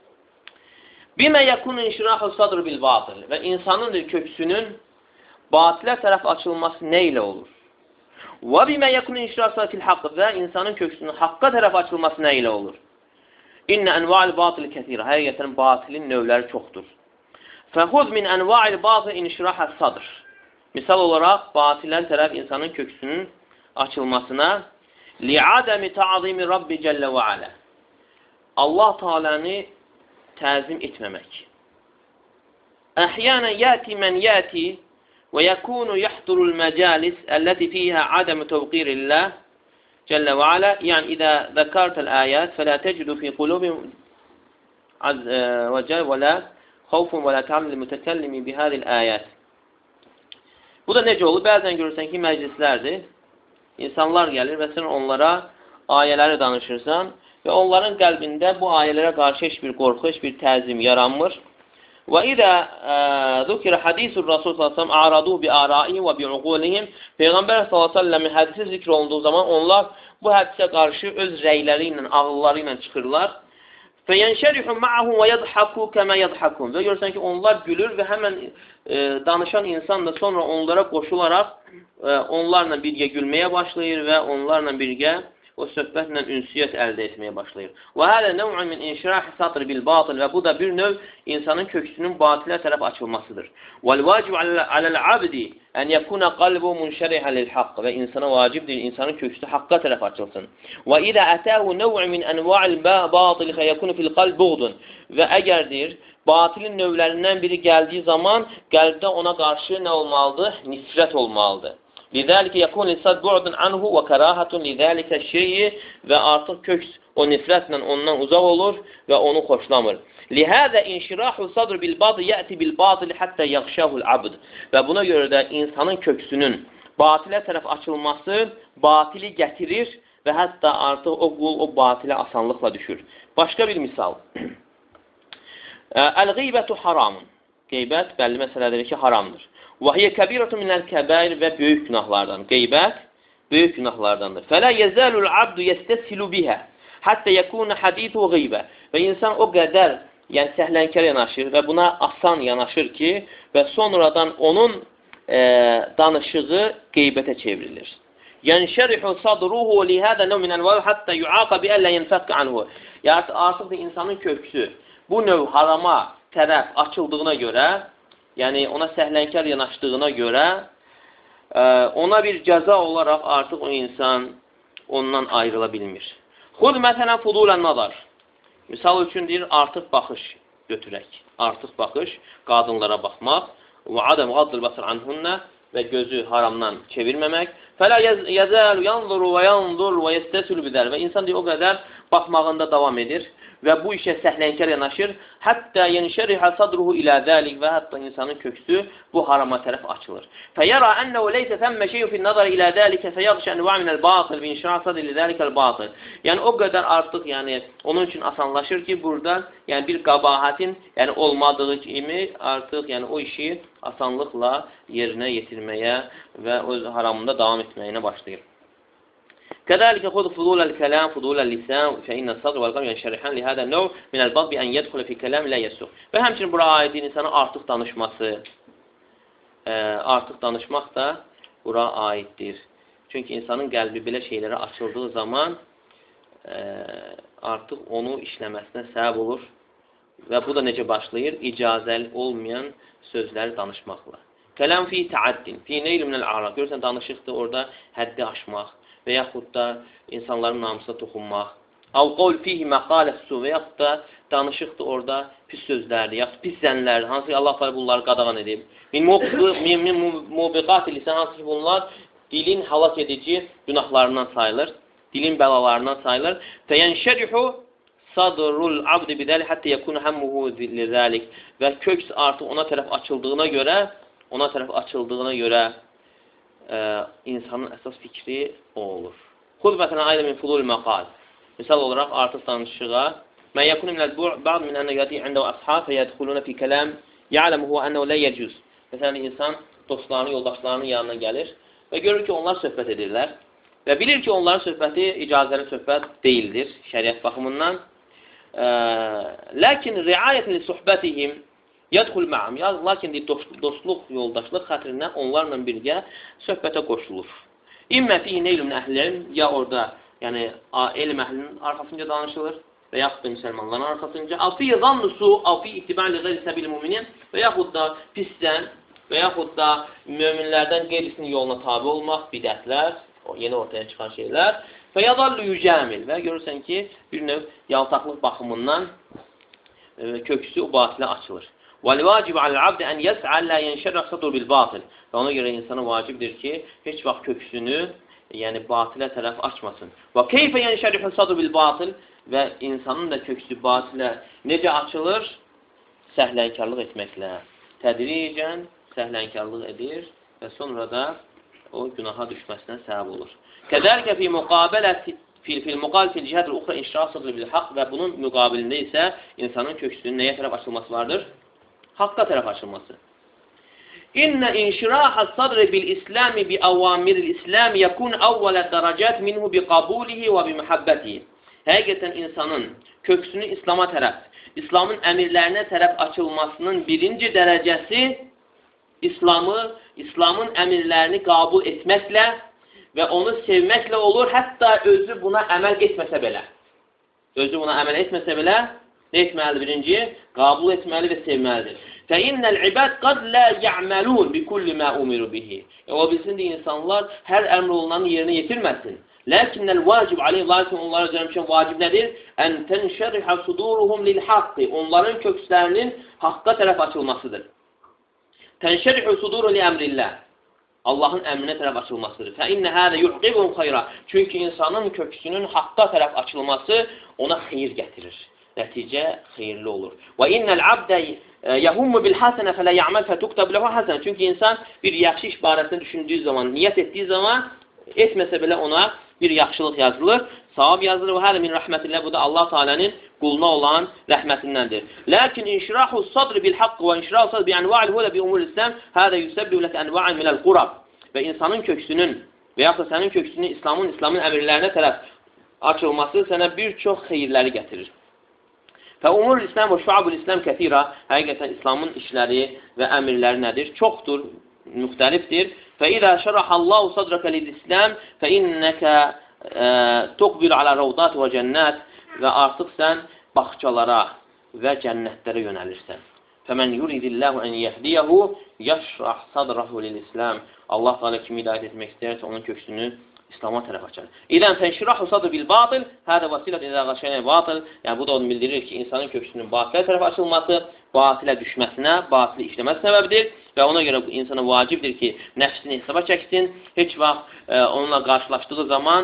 Bimə yəkun inşirahu sadr bil batil. Və insanın köksünün batilə tərəf açılması nə ilə olur? Və bimə yəkun inşirahu fil haqq. Və insanın köksünün haqqa tərəf açılması nə ilə olur? İnnə ənva'il batili kəthirə. Həqiqətən batilin növləri çoxdur. Fəxud min ənva'il batil inşirahə sadr. Misal olaraq, batilən tərəf insanın köksünün açılmasına li'adəmi ta'zimi Rabbi Cəllə və Alə. Allah Teala'nı təzim etməmək. Əhyənə yəti mən yəti ويكون يحضر المجالس التي فيها عدم توقير الله جل وعلا يعني إذا ذكرت الآيات فلا تجد في قلوبهم عز وجل ولا خوف ولا تعمل المتكلم بهذه الآيات. Bu da necə olur? Bəzən görürsən ki, məclislərdir. İnsanlar gəlir və sən onlara ayələri danışırsan və onların qəlbində bu ayələrə qarşı heç bir qorxu, heç bir təzim yaranmır. Və idə zukira hadisul Rasul sallallahu a'radu bi araihim və bi uqulihim. Peyğəmbər sallallahu hədisi zikr olunduğu zaman onlar bu hədisə qarşı öz rəyləri ilə, ağılları ilə çıxırlar. Fəyənşərihu ma'ahu və yadhaku kəmə yadhakun. Və görürsən ki, onlar gülür və həmən danışan insan da sonra onlara qoşularaq onlarla birgə gülməyə başlayır və onlarla birgə o söhbətlə ünsiyyət əldə etməyə başlayır. Və hələ nəv'un min inşirahi satr bil batıl və bu da bir növ insanın köksünün batilə tərəf açılmasıdır. Vəl vacib aləl-abdi ən yəkuna qalbu munşərihə lil-haqq və insana vacibdir, insanın köksü haqqa tərəf açılsın. Və idə ətəhu nəv'un min ənva'il batil fəyəkunu fil qalb buğdun və əgərdir, batilin növlərindən biri gəldiyi zaman qəlbdə ona qarşı nə olmalıdır? Nifrət olmalıdır. لذلك يكون الصد بعد عنه وكراهة لذلك الشيء və artıq köks o nifrətlə ondan uzaq olur və onu xoşlamır. لهذا انشراح الصدر بالباطل يأتي بالباطل حتى يغشاه العبد və buna görə də insanın köksünün batilə tərəf açılması batili gətirir və hətta artıq o qul o batilə asanlıqla düşür. Başqa bir misal. El-gıybətu haramun. Qeybət bəlli məsələdir ki, haramdır. Və hiyə kəbirətun minəl kəbair və böyük günahlardan. Qeybət böyük günahlardandır. Fələ yəzəlul abdu yəstəsilu bihə həttə yəkunə hadisu qeybə. Və insan o qədər yəni səhlənkər yanaşır və buna asan yanaşır ki və sonradan onun danışığı qeybətə çevrilir. Yənşərihu sadruhu lihədə nəv minən və həttə yuaqa bi əllə yənfəqq anhu. Yəni artıq da insanın köksü bu növ harama tərəf açıldığına görə, yəni ona səhlənkər yanaşdığına görə ona bir cəza olaraq artıq o insan ondan ayrıla bilmir. Xud məsələn fudulən nazar. Misal üçün deyir, artıq baxış götürək. Artıq baxış, qadınlara baxmaq və adam qaddıl basır anhunnə və gözü haramdan çevirməmək. Fələ yəzəlu yanzuru və yanzur və yestəsülü bidər və insan deyir, o qədər baxmağında davam edir və bu işə səhlənkər yanaşır. Həttə yenşərihə sadruhu ilə dəlik və hətta insanın köksü bu harama tərəf açılır. Fəyərə ənəvə leysə fəmmə şeyu fin nazar ilə dəlikə fəyəqşə ənvə minəl batıl və inşirah sad ilə dəlikəl batıl. Yəni o qədər artıq yəni onun üçün asanlaşır ki, burada yəni bir qabahatin yəni olmadığı kimi artıq yəni o işi asanlıqla yerinə yetirməyə və öz haramında davam etməyinə başlayır. كذلك خذ فضول الكلام فضول اللسان فإن الصدر والقلب ينشرحان لهذا النوع من الباب بأن يدخل في كلام لا يسوق. Və həmçinin bura aid insana artıq danışması, artıq danışmaq da bura aiddir. Çünki insanın qəlbi belə şeylərə açıldığı zaman artıq onu işləməsinə səbəb olur və bu da necə başlayır? İcazəli olmayan sözləri danışmaqla. Kəlam fi təaddin, fi neyl minəl a'rad. Görürsən, danışıqdır orada həddi aşmaq və yaxud da insanların namusuna toxunmaq. Av qol fihi məqaləssu və yaxud da danışıqdır orada pis sözlərdir, yaxud pis zənlərdir, hansı ki Allah bunları qadağan edib. Min mubiqat lisan, hansı ki bunlar dilin halak edici günahlarından sayılır, dilin bəlalarından sayılır. Fəyənşərihu sadrul abdi bidəli həttə yəkunu həmmuhu lizəlik və köks artıq ona tərəf açıldığına görə insanın əsas fikri o olur. Xud məsələn ayda min fulul məqal. Misal olaraq artıq danışığa mən yəkunu minəl bə'd min ənə yədi əndə və əshab fəyədxuluna fi kələm ya'ləmuhu ənəhu lə yəcüz. Məsələn, insan dostlarının, yoldaşlarının yanına gəlir və görür ki, onlar söhbət edirlər və bilir ki, onların söhbəti icazəli söhbət deyildir şəriət baxımından. Lakin riayətli suhbətihim yədxul ma'am. Lakin dostluq, yoldaşlıq xətrinə onlarla birgə söhbətə qoşulur. İmmə fi neylün əhlilin, ya orada yəni elm əhlinin arxasınca danışılır və yaxud da müsəlmanların arxasınca. Afi zannusu, afi itibali qeyri səbil müminin və yaxud da pisdən və yaxud da möminlərdən qeyrisinin yoluna tabi olmaq, bidətlər, yeni ortaya çıxan şeylər. Və yadallu yücəmil və görürsən ki, bir növ yaltaqlıq baxımından köksü o batilə açılır. وَالْوَاجِبُ عَلَى الْعَبْدِ أَنْ يَسْعَى لَا يَنْشَرَّ صَدْرُ بِالْبَاطِلِ Və ona görə insana vacibdir ki, heç vaxt köksünü, yəni batilə tərəf açmasın. وَكَيْفَ يَنْشَرِحُ الصَّدْرُ بِالْبَاطِلِ Və insanın da köksü batilə necə açılır? Səhlənkarlıq etməklə. Tədricən səhlənkarlıq edir və sonra da o günaha düşməsinə səbəb olur. Kəzəlikə fi müqabil fil cihəd uxra inşirah sadri bil haqq və bunun müqabilində isə insanın köksünün nəyə tərəf açılması vardır? Haqqa tərəf açılması. İnnə inşirahə sadri bil islami bi əvamiril islami yəkun əvvələ dərəcət minhu bi qabulihi və bi mühəbbətihi. Həqiqətən insanın köksünü İslama tərəf, İslamın əmirlərinə tərəf açılmasının birinci dərəcəsi İslamın əmirlərini qəbul etməklə və onu sevməklə olur, hətta özü buna əməl etməsə belə. Özü buna əməl etməsə belə, nə etməlidir birinci? Qəbul etməli və sevməlidir. فَإِنَّ الْعِبَادِ قَدْ لَا يَعْمَلُونَ بِكُلِّ مَا أُمِرُ بِهِ O bilsin de insanlar hər əmr olunanı yerinə yetirməsin. لَكِنَّ الْوَاجِبْ عَلَيْهِ Lakin onlara üzərində vacib nədir? أَنْ تَنْشَرِحَ صُدُورُهُمْ لِلْحَقِّ Onların kökslərinin haqqa tərəf açılmasıdır. تَنْشَرِحُ صُدُورُ لِأَمْرِ اللّٰهِ Allahın əmrinə tərəf açılmasıdır. فَإِنَّ هَذَا يُحْقِبُهُمْ خَيْرًا Çünki insanın köksünün haqqa tərəf açılması ona xeyir gətirir. Nəticə xeyirli olur. وَإِنَّ الْعَبْدَ يَهُمُّ بِالْحَسَنَ فَلَا يَعْمَلْ فَتُكْتَبْ لَهُ حَسَنًا Çünki insan bir yaxşı iş barəsində düşündüyü zaman, niyyət etdiyi zaman, etməsə belə ona bir yaxşılıq yazılır, savab yazılır və hələ min rəhmətillah, bu da Allah Teala'nın quluna olan rəhmətindəndir. Lakin inşirahu sadri bil haqq və inşirahu sadri bi anva'il hulə bi umul İslam hədə yüsəbbib lək anva'in minəl qurab və insanın köksünün və yaxud da sənin köksünün İslamın əmirlərinə tərəf açılması sənə bir çox xeyirləri gətirir. Fəumul İslam və şuabul İslam kəthira Həqiqətən İslamın işləri və əmirləri nədir? Çoxdur, müxtəlifdir. Fəidə şərəhallahu sadrəkə lil-İslam fəinnəkə tuqbil alə ravdat və cənnət və artıq sən baxçalara və cənnətlərə yönəlirsən. Fəmən yuridillahu ən yehdiyəhu yəşrah sadrahu lil-İslam Allah Teala kimi hidayət etmək istəyərsə onun köksünü İslam'a tərəf açar. İdən fənşirahu sadr bil batıl, hədə vasilə idə qaşənə batıl. Yəni bu da onu bildirir ki, insanın köksünün batilə tərəf açılması, batilə düşməsinə, batili işləməsi səbəbidir və ona görə bu insana vacibdir ki, nəfsini hesaba çəksin. Heç vaxt onunla qarşılaşdığı zaman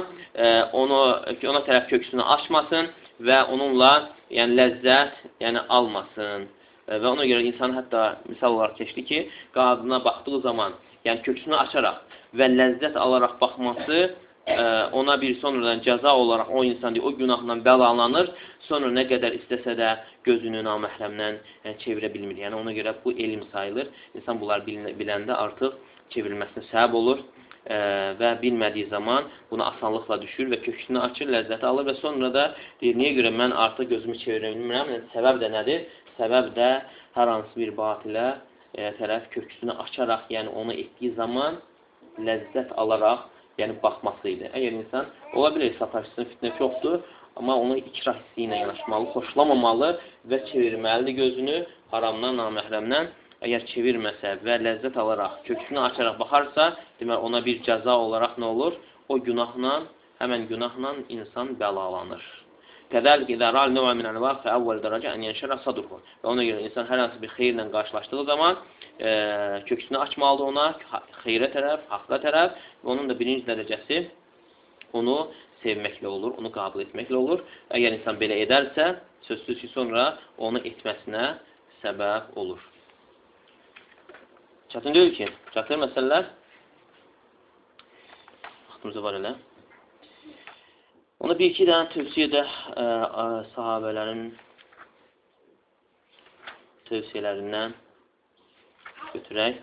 ona tərəf köksünü açmasın və onunla yəni ləzzət almasın. Və ona görə insan hətta misal olaraq keçdi ki, qadına baxdığı zaman yəni köksünü açaraq və ləzzət alaraq baxması ona bir sonradan cəza olaraq o insan o günahla bəlalanır. Sonra nə qədər istəsə də gözünü naməhrəmdən çevirə bilmir. Yəni ona görə bu elm sayılır. İnsan bunlar biləndə artıq çevrilməsinə səbəb olur və bilmədiyi zaman buna asanlıqla düşür və köksünü açır, ləzzəti alır və sonra da deyir, niyə görə mən artıq gözümü çevirə bilmirəm? Səbəb də nədir? Səbəb də hər hansı bir batilə tərəf köksünü açaraq, yəni onu etdiyi zaman ləzzət alaraq, yəni baxması idi. Əgər insan, ola bilir, sataşsın, fitnə çoxdur, amma onu ikrah hissi ilə yanaşmalı, xoşlamamalı və çevirməlidir gözünü haramdan, naməhrəmdən. Əgər çevirməsə və ləzzət alaraq, köksünü açaraq baxarsa, demək ona bir cəza olaraq nə olur? O günahla, həmən günahla insan bəlalanır. Kədəlik idə rəal növə minəl vəq fə əvvəl dərəcə ən yənşərə sadurhu. Və ona görə insan hər hansı bir xeyirlə qarşılaşdığı zaman köksünü açmalıdır ona, xeyrə tərəf, haqqa tərəf və onun da birinci dərəcəsi onu sevməklə olur, onu qəbul etməklə olur. Əgər insan belə edərsə, sözsüz ki, sonra onu etməsinə səbəb olur. Çətin deyil ki, çətin məsələlər vaxtımızda var elə. Ona bir-iki dənə tövsiyə də sahabələrin tövsiyələrindən götürək.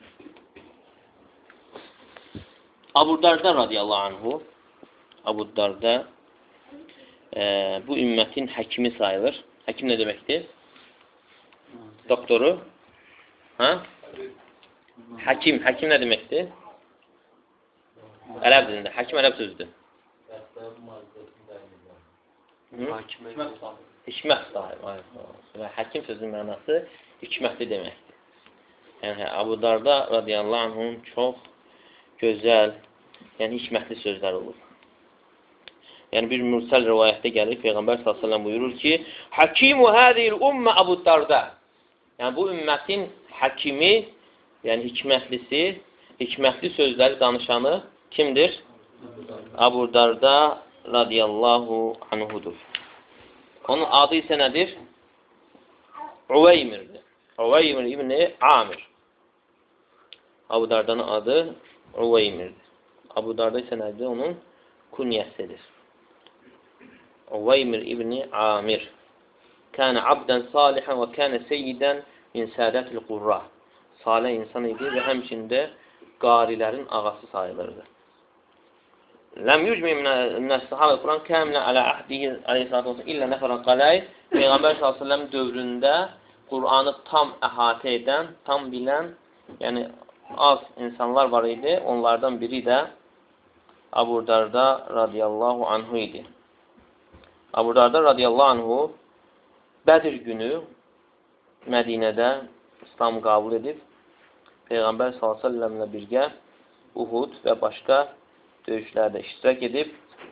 Abu Darda radiyallahu anhu Abu Darda bu ümmətin həkimi sayılır. Həkim nə deməkdir? Doktoru? Həkim nə deməkdir? Ərəb dilində. Həkim ərəb sözüdür. Hikmət sahibi. Həkim sözünün mənası hikmətli deməkdir. Yəni, Abu Darda radiyallahu anhun çox gözəl, yəni hikmətli sözlər olur. Yəni, bir mürsəl rivayətdə gəlir, Peyğəmbər s.ə.v buyurur ki, Həkimu hədil ümmə Abu Darda. Yəni, bu ümmətin həkimi, yəni hikmətlisi, hikmətli sözləri danışanı kimdir? Əbu Darda radiyallahu anhudur. Onun adı isə nədir? Uveymirdir. Uveymir ibn-i Amir. Əbu Dardanın adı Uveymirdir. Əbu Darda isə nədir? Onun kunyəsidir. Uveymir ibn-i Amir. Kənə abdən salihən və kənə seyyidən min sədətil qurra. Salih insan idi və həmçində qarilərin ağası sayılırdı. Ləm yücmi minəs sahabə Quran kəmilə alə əhdihi aleyhissalatü olsun illə nəfərən qalay. Peyğəmbər s.ə.v dövründə Qur'anı tam əhatə edən, tam bilən, yəni az insanlar var idi. Onlardan biri də Əbu Darda radiyallahu anhu idi. Əbu Darda radiyallahu anhu Bədir günü Mədinədə İslamı qəbul edib, Peyğəmbər s.ə.v ilə birgə Uhud və başqa döyüşlərdə iştirak edib.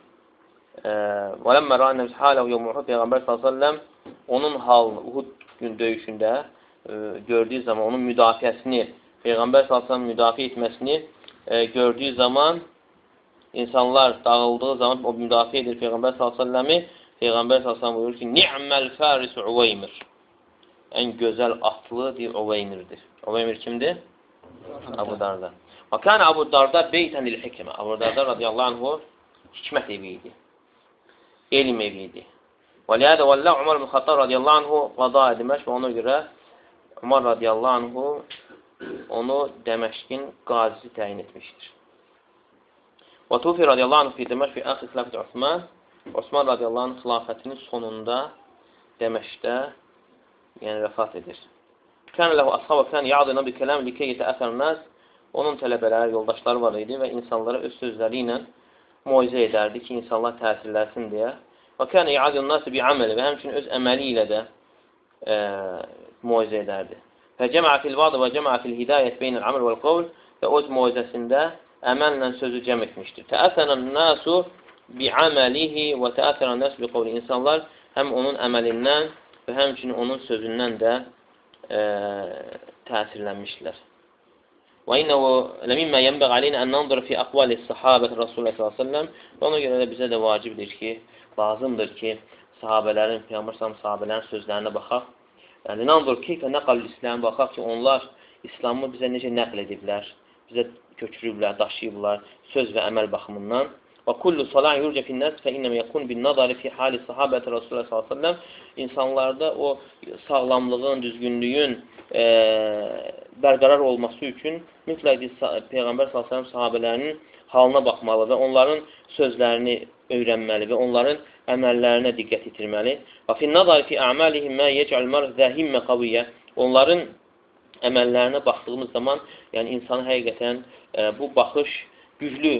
وَلَمَّ رَأَى نَفْسِ حَالَهُ يَوْمُ أُحُدٍ Peyğəmbər s.ə.v onun halını Uhud gün döyüşündə gördüyü zaman, onun müdafiəsini, Peyğəmbər s.ə.v müdafiə etməsini gördüyü zaman, insanlar dağıldığı zaman o müdafiə edir Peyğəmbər s.ə.v-i. Peyğəmbər s.ə.v buyurur ki, Ni'məl fəris Uveymir. Ən gözəl atlı deyir Uveymirdir. Uveymir kimdir? Əbu Darda. Və kənə Əbu Darda beytən il-hikmə. Əbu Darda radiyallahu anhu hikmət evi idi. Elm evi idi. Və liyədə vəllə Umar ibn Xattab radiyallahu anhu qada Diməşq və ona görə Umar radiyallahu anhu onu Dəməşqin qazisi təyin etmişdir. Və tufi radiyallahu anhu fi Diməşq fi əxi xilafət Osman. Osman radiyallahu anh xilafətinin sonunda Dəməşqdə yəni vəfat edir. Kənə ləhu ashab və kənə ya'dina bi kələm likə yetəəsər nəs. Onun tələbələri, yoldaşları var idi və insanlara öz sözləri ilə muizə edərdi ki, insanlar təsirlənsin deyə. Və kənə ya'dina nəs bi əməli və həmçinin öz əməli ilə də muizə edərdi. Və cəmə fil vadı və cəmə fil hidayət beynəl əməl vəl qovl və öz muizəsində əməllə sözü cəm etmişdir. Təəsərən nəsu bi əməlihi və təəsərən nəs bi qovli. İnsanlar həm onun əməlindən və həmçinin onun sözündən də təsirlənmişlər. Və innəhu ləmimmə yənbəq aleynə ən nandır fi əqvali sahabət Rasulullah s.ə.v. Və ona görə də bizə də vacibdir ki, lazımdır ki, sahabələrin, Peyğəmbər sahabələrin sözlərinə baxaq. Yəni, nandır keyfə nəqal İslam, baxaq ki, onlar İslamı bizə necə nəql ediblər, bizə köçürüblər, daşıyıblar, söz və əməl baxımından. Və kullu salah yurca finnəs fə innəmə yəkun bin nadari fi hali sahabəti Rasulullah s.ə.v. İnsanlarda o sağlamlığın, düzgünlüyün bərqərar olması üçün mütləq Peyğəmbər s.ə.v. sahabələrinin halına baxmalı və onların sözlərini öyrənməli və onların əməllərinə diqqət yetirməli. Və finnədari fi əməlihim mə yecəl mərz zəhimmə qaviyyə. Onların əməllərinə baxdığımız zaman, yəni insanı həqiqətən bu baxış güclü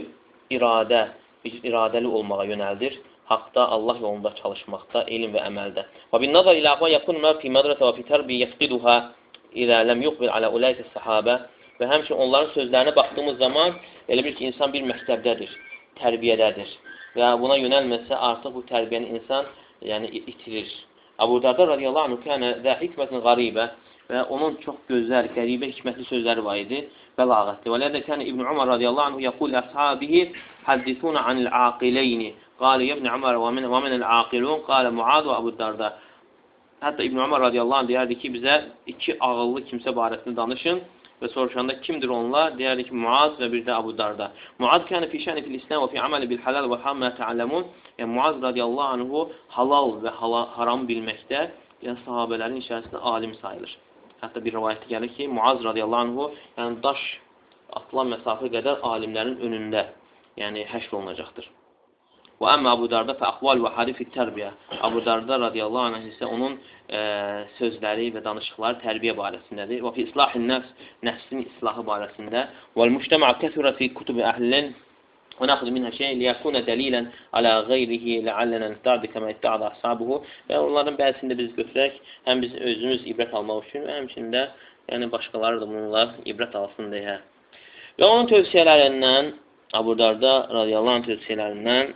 iradəli olmağa yönəldir. Haqda, Allah yolunda çalışmaqda, elm və əməldə. Və binnədar ilə əqva yakun mə fi mədrəsə və fi tərbiyə yəfqiduhə ilə ləm yuqbil alə uləykə səhabə. Və həmçin onların sözlərinə baxdığımız zaman elə bir ki, insan bir məktəbdədir, tərbiyədədir. Və buna yönəlməsə artıq bu tərbiyəni insan yəni, itirir. Əbu Darda radiyallahu anhu kənə və hikmətin qaribə və onun çox gözəl, qəribə, hikmətli sözləri var idi. Bəlağətli. Və lədə kənə İbn Umar radiyallahu anhu yəqul əshabihi həddithuna anil aqileyni. Qalə İbn Umar və minəl aqilun. Qalə Muad və Əbu Darda. Hətta İbn Umar radiyallahu anh deyərdi ki, bizə iki ağıllı kimsə barəsində danışın və soruşanda kimdir onlar? Deyərdi ki, Muad və bir də Əbu Darda. Muad kənə fi şəni fil İslam və fi əməli bil halal və hammə tə'ələmun. Yəni, Muad radiyallahu anhu halal və haram bilməkdə yəni, sahabələrin içərisində alim sayılır. Hətta bir rivayətdə gəlir ki, Muaz radiyallahu anhu yəni daş atılan məsafə qədər alimlərin önündə yəni həşr olunacaqdır. Və əmmə Əbu Darda fə əqval və harifi tərbiyə. Əbu Darda radiyallahu anh isə onun sözləri və danışıqları tərbiyə barəsindədir. Və fi islahin nəfs, nəfsin islahı barəsində. Və müştəmə kəthürə fi kutubi əhlin və nəxud minhə şey liyakunə dəlilən alə qeyrihi ləallənə nətə'di kəmə ittə'də əshabuhu. Və onların bəzisində biz götürək, həm biz özümüz ibrət almaq üçün və həmçində yəni başqaları da bununla ibrət alsın deyə. Və onun tövsiyələrindən, Əbu Darda radiyallahu anh tövsiyələrindən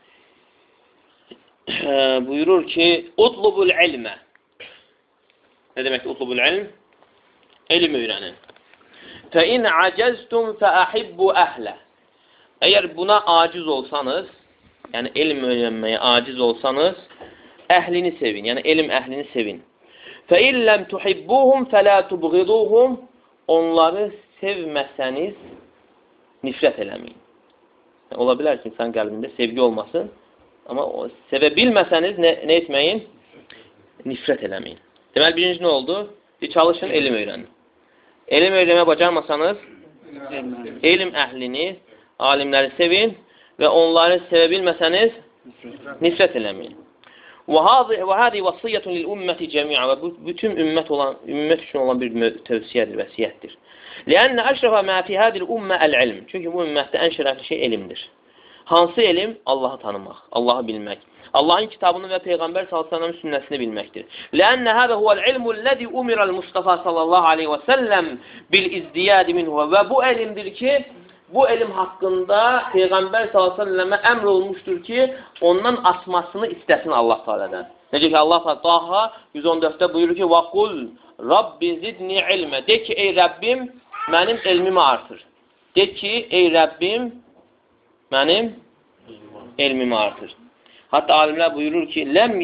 buyurur ki, utlubul ilmə. Nə deməkdir utlubul ilm? Elm öyrənin. فَاِنْ عَجَزْتُمْ فَأَحِبُّ أَهْلَ Əgər buna aciz olsanız, yəni elm öyrənməyə aciz olsanız, əhlini sevin, yəni elm əhlini sevin. فَاِنْ لَمْ تُحِبُّهُمْ فَلَا تُبْغِضُوهُمْ Onları sevməsəniz, nifrət eləməyin. Ola bilər ki, insan qəlbində sevgi olmasın, amma sevə bilməsəniz nə etməyin? Nifrət eləməyin. Deməli, birinci nə oldu? Çalışın, elm öyrənin. Elm öyrənmə bacarmasanız, elm əhlini, alimləri sevin və onları sevə bilməsəniz, nifrət eləməyin. وَهَذِي وَصِيَّةٌ لِلْأُمَّةِ جَمِيعًا Və bütün ümmət üçün olan bir tövsiyədir, vəsiyyətdir. لِأَنَّ أَشْرَفَ مَا فِي هَذِي الْأُمَّةِ الْعِلْمِ Çünki bu ümmətdə ən şərəfli şey elmdir. Hansı elm? Allahı tanımaq, Allahı bilmək. Allahın kitabını və Peyğəmbər s.ə.v sünnəsini bilməkdir. لِأَنَّ هَذَا هُوَ الْعِلْمُ الَّذِي أُمِرَ الْمُصْطَفَى sallallahu aleyhi və səlləm بِالْإِزْدِيَادِ مِنْهُ Və bu elmdir ki, bu elm haqqında Peyğəmbər s.ə.və əmr olmuşdur ki, ondan asmasını istəsin Allah Teala'dan. Necə ki, Allah Teala 114-də buyurur ki, وَقُلْ رَبِّ زِدْنِ عِلْمَ De ki, ey Rəbbim, mənim elmimi artır. De ki, ey Rəbbim, mənim elmimi artır. Hatta alimlər buyurur ki, ləm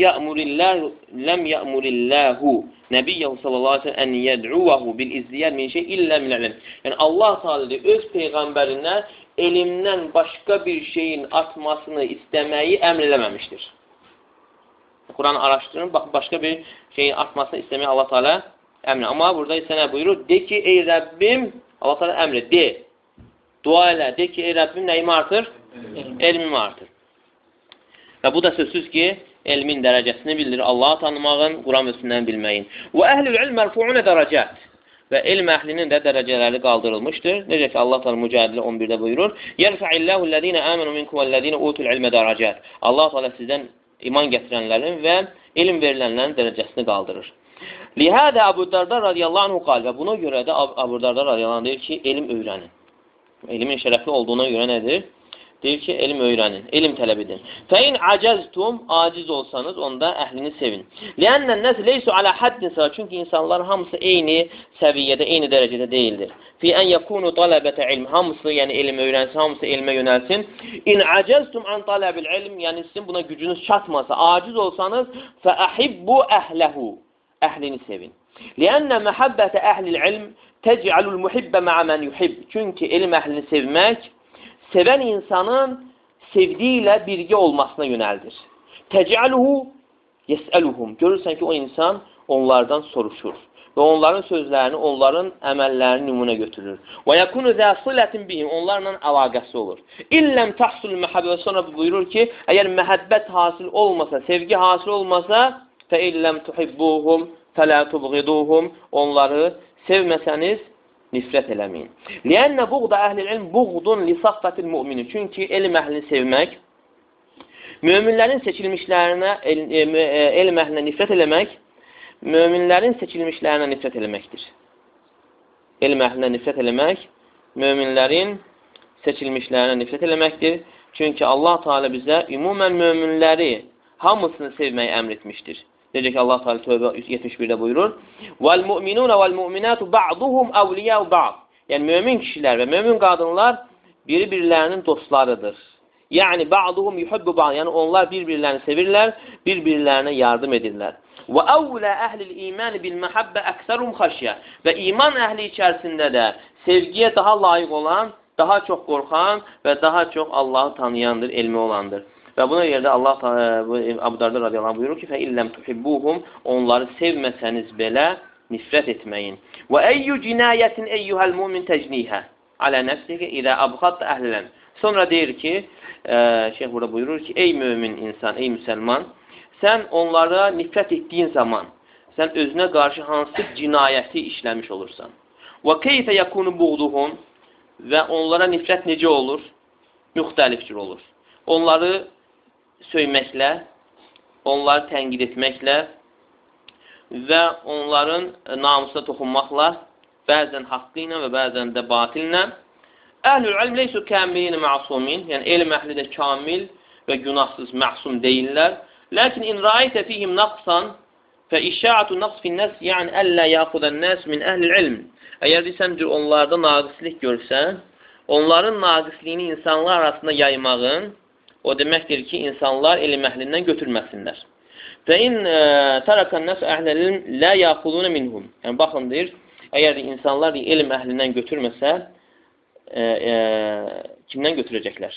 ya'murillahu Nəbiyyə sallallahu aleyhi ve sellem ən yəd'uvahu bil izdiyad min şey illə min ilm. Yəni Allah Teala öz peyğəmbərinə elmdən başqa bir şeyin atmasını istəməyi əmr eləməmişdir. Quranı araşdırın, bax başqa bir şeyin atmasını istəməyi Allah Teala əmr. Amma burada isə nə buyurur? De ki, ey Rəbbim, Allah Teala əmr de. Dua elə, de ki, ey Rəbbim nəyimi artır? Elmimi artır. Və bu da sözsüz ki, elmin dərəcəsini bildirir. Allahı tanımağın, Quran və sünnəni bilməyin. Və əhlül ilm mərfu'unə dərəcət. Və elm əhlinin də dərəcələri qaldırılmışdır. Necə ki, Allah Teala Mücadilə 11-də buyurur. Yərfə'illəhu ləzīnə əmənu minkum vəl-ləzīnə utul ilmə dərəcət. Allah Teala sizdən iman gətirənlərin və elm verilənlərin dərəcəsini qaldırır. Lihədə Əbu Darda radiyallahu anhu qal. Və buna görə də Əbu Darda radiyallahu anh deyir ki, elm öyrənin. Elmin şərəfli olduğuna görə nədir? Deyir ki, elm öyrənin, elm tələb edin. Fəin acəztum, aciz olsanız, onda əhlini sevin. Lənnən nəs leysu alə həddin səvə. Çünki insanlar hamısı eyni səviyyədə, eyni dərəcədə deyildir. Fi ən yəkunu talabətə ilm. Hamısı, yəni elm öyrənsin, hamısı elmə yönəlsin. İn acəztum an talabil ilm, yəni sizin buna gücünüz çatmasa, aciz olsanız, fəəhibbu əhləhu. Əhlini sevin. Lənnə məhəbbətə əhlil ilm təc'alul muhibbə mə'ə mən yuhib. Çünki elm əhlini sevmək, sevən insanın sevdiyi ilə birgə olmasına yönəldir. Təcəluhu yesəluhum. Görürsən ki, o insan onlardan soruşur və onların sözlərini, onların əməllərini nümunə götürür. Və yakunu zəsilətin bihim. Onlarla əlaqəsi olur. İlləm tahsul məhəbbə. Sonra buyurur ki, əgər məhəbbət hasil olmasa, sevgi hasil olmasa, fə illəm tuhibbuhum fələ tubğiduhum. Onları sevməsəniz, nifrət eləməyin. Lənnə buğda əhlil ilm buğdun li saffətil mümini. Çünki elm əhlini sevmək, möminlərin seçilmişlərinə, elm əhlinə nifrət eləmək, möminlərin seçilmişlərinə nifrət eləməkdir. Elm əhlinə nifrət eləmək, möminlərin seçilmişlərinə nifrət eləməkdir. Çünki Allah Teala bizə ümumən möminləri hamısını sevməyi əmr etmişdir. Necə ki, Allah Teala Tövbə 71-də buyurur. وَالْمُؤْمِنُونَ وَالْمُؤْمِنَاتُ بَعْضُهُمْ أَوْلِيَاءُ بَعْض Yəni, mömin kişilər və mömin qadınlar bir-birlərinin dostlarıdır. Yəni, ba'duhum yuhibbu ba'd Yəni, onlar bir-birlərini sevirlər, bir-birlərinə yardım edirlər. وَأَوْلَى أَهْلِ الْإِيمَانِ بِالْمَحَبَّ أَكْثَرُمْ خَشْيَ Və iman əhli içərisində də sevgiyə daha layiq olan, daha çox qorxan və daha çox Allahı tanıyandır, elmi olandır. Və buna yerdə Allah Əbu Darda radiyallahu anh buyurur ki, فَاِلَّمْ تُحِبُّهُمْ Onları sevməsəniz belə nifrət etməyin. وَاَيُّ جِنَايَةٍ اَيُّهَا الْمُؤْمِنْ تَجْنِيهَا عَلَى نَفْسِكَ اِذَا أَبْخَطَ əhliləm Sonra deyir ki, şeyh burada buyurur ki, ey mümin insan, ey müsəlman, sən onlara nifrət etdiyin zaman, sən özünə qarşı hansı cinayəti işləmiş olursan. وَكَيْفَ يَكُونُ بُغْدُهُمْ Və onlara nifrət necə olur? Müxtəlif cür olur. Onları söyməklə, onları tənqid etməklə və onların namusuna toxunmaqla, bəzən haqqı ilə və bəzən də batillə. Əhlül ilm leysu kəmilin ma'sumin, yəni elm əhli də kamil və günahsız, məsum deyirlər. Lakin in ra'aytə fihim naqsan, فَإِشَّاعَةُ النَّقْصِ فِي النَّسِ يعني أَلَّا يَأْخُذَ النَّاسُ مِنْ أَهْلِ الْعِلْمِ Əgər desəm, onlarda naqislik görsən, onların naqisliyini insanlar arasında yaymağın, o deməkdir ki, insanlar elm əhlindən götürməsinlər. فَإِنْ تَرَكَ النَّاسُ أَهْلَ الْعِلْمِ لَا يَأْخُذُونَ مِنْهُمْ Yəni, baxın, deyir, əgər insanlar elm əhlindən götürməsə, kimdən götürəcəklər?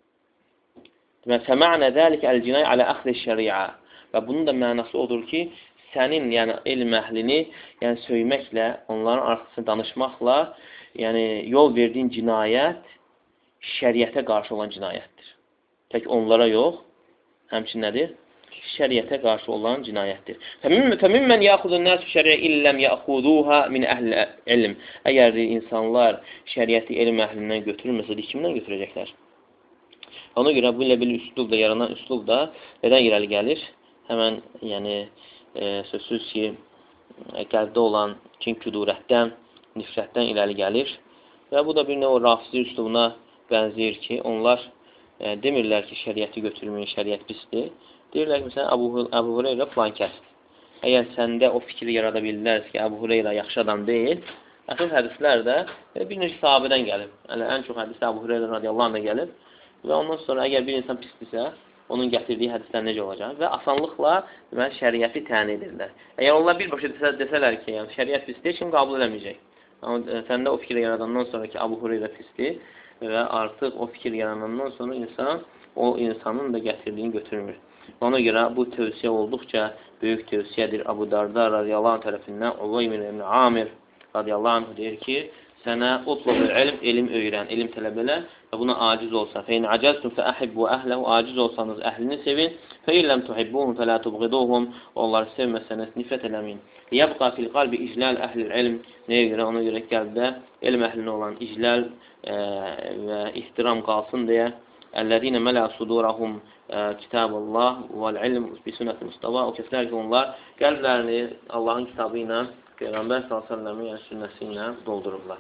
فَمَعْنَ ذَلِكَ الْجِنَيْ عَلَى أَخْذِ الشَّرِيعَ Və bunun da mənası odur ki, sənin, yəni elm əhlini yəni, söyməklə, onların arxasını danışmaqla yəni, yol verdiyin cinayət şəriətə qarşı olan cinayətdir. Tək onlara yox, həmçin nədir? Şəriətə qarşı olan cinayətdir. فَمِمَّنْ يَأْخُذُ النَّاسُ شَرِعِ إِلَّمْ يَأْخُذُوهَا مِنْ أَهْلِ الْعِلْمِ Əgər insanlar şəriəti elm əhlindən götürülməsə, kimdən götürəcəklər? Ona görə bu ilə bir üslub da, yaranan üslub da nədən irəli gəlir? Həmən, yəni, sözsüz ki, qəlbdə olan kin-küdurətdən, nifrətdən irəli gəlir. Və bu da bir nə o rafizi üslubuna bənzəyir ki, onlar demirlər ki, şəriəti götürməyin, şəriət pisdir. Deyirlər ki, məsələn, Əbu Hüreyrə filan kəsdir. Əgər səndə o fikri yarada bilirlər ki, Əbu Hüreyrə yaxşı adam deyil, əsas hədislər də bir neçə sahabədən gəlib. Yəni, ən çox hədisdə Əbu Hüreyrə radiyallahu anh gəlib. Və ondan sonra əgər bir insan pisdirsə, onun gətirdiyi hədislər necə olacaq? Və asanlıqla deməli, şəriəti təyin edirlər. Əgər onlar birbaşa desələr ki, yəni, şəriət pisdir, kim qəbul eləməyəcək? Səndə o fikir yaradandan sonra ki, Əbu Hüreyrə pisdir və artıq o fikir yaradandan sonra insan o insanın da gətirdiyini götürmür. Ona görə bu tövsiyə olduqca böyük tövsiyədir. Əbu Darda radiyallahu anh tərəfindən Uveymir ibn Amir radiyallahu anh deyir ki, sənə utlubul ilm, elm öyrən, elm tələb elə və buna aciz olsa. Fəin acəztum fəəhibbu əhləhu, aciz olsanız əhlini sevin. Fəilləm tuhibbuhum fələ tubğiduhum, onları sevməsəniz nifrət eləməyin. Yəbqa fil qalbi iclal əhlil ilm, nəyə görə? Ona görə qəlbdə elm əhlinə olan iclal və ihtiram qalsın deyə. Əllədinə mələ sudurahum kitaballah vəl-ilm bi sünnəti Mustafa. O kəslər ki, onlar qəlblərini Allahın kitabı ilə Peyğəmbər s.ə.v-in yəni sünnəsi ilə doldururlar.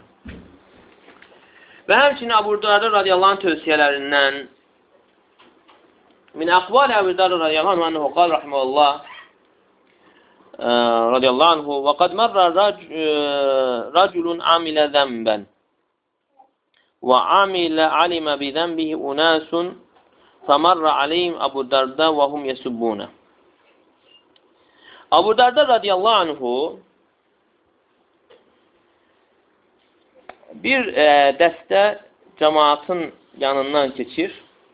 Və həmçinin Əbu Darda radiyallahu anh tövsiyələrindən min əqval Əbu Darda radiyallahu anh anhu qal rahiməhullah radiyallahu anhu və qad mərrə raculun amilə zəmbən və amilə alimə bi zəmbihi unasun fəmərrə aleyhim Əbu Darda və hum yəsubbunə. Əbu Darda radiyallahu anhu bir dəstə cəmaatın yanından keçir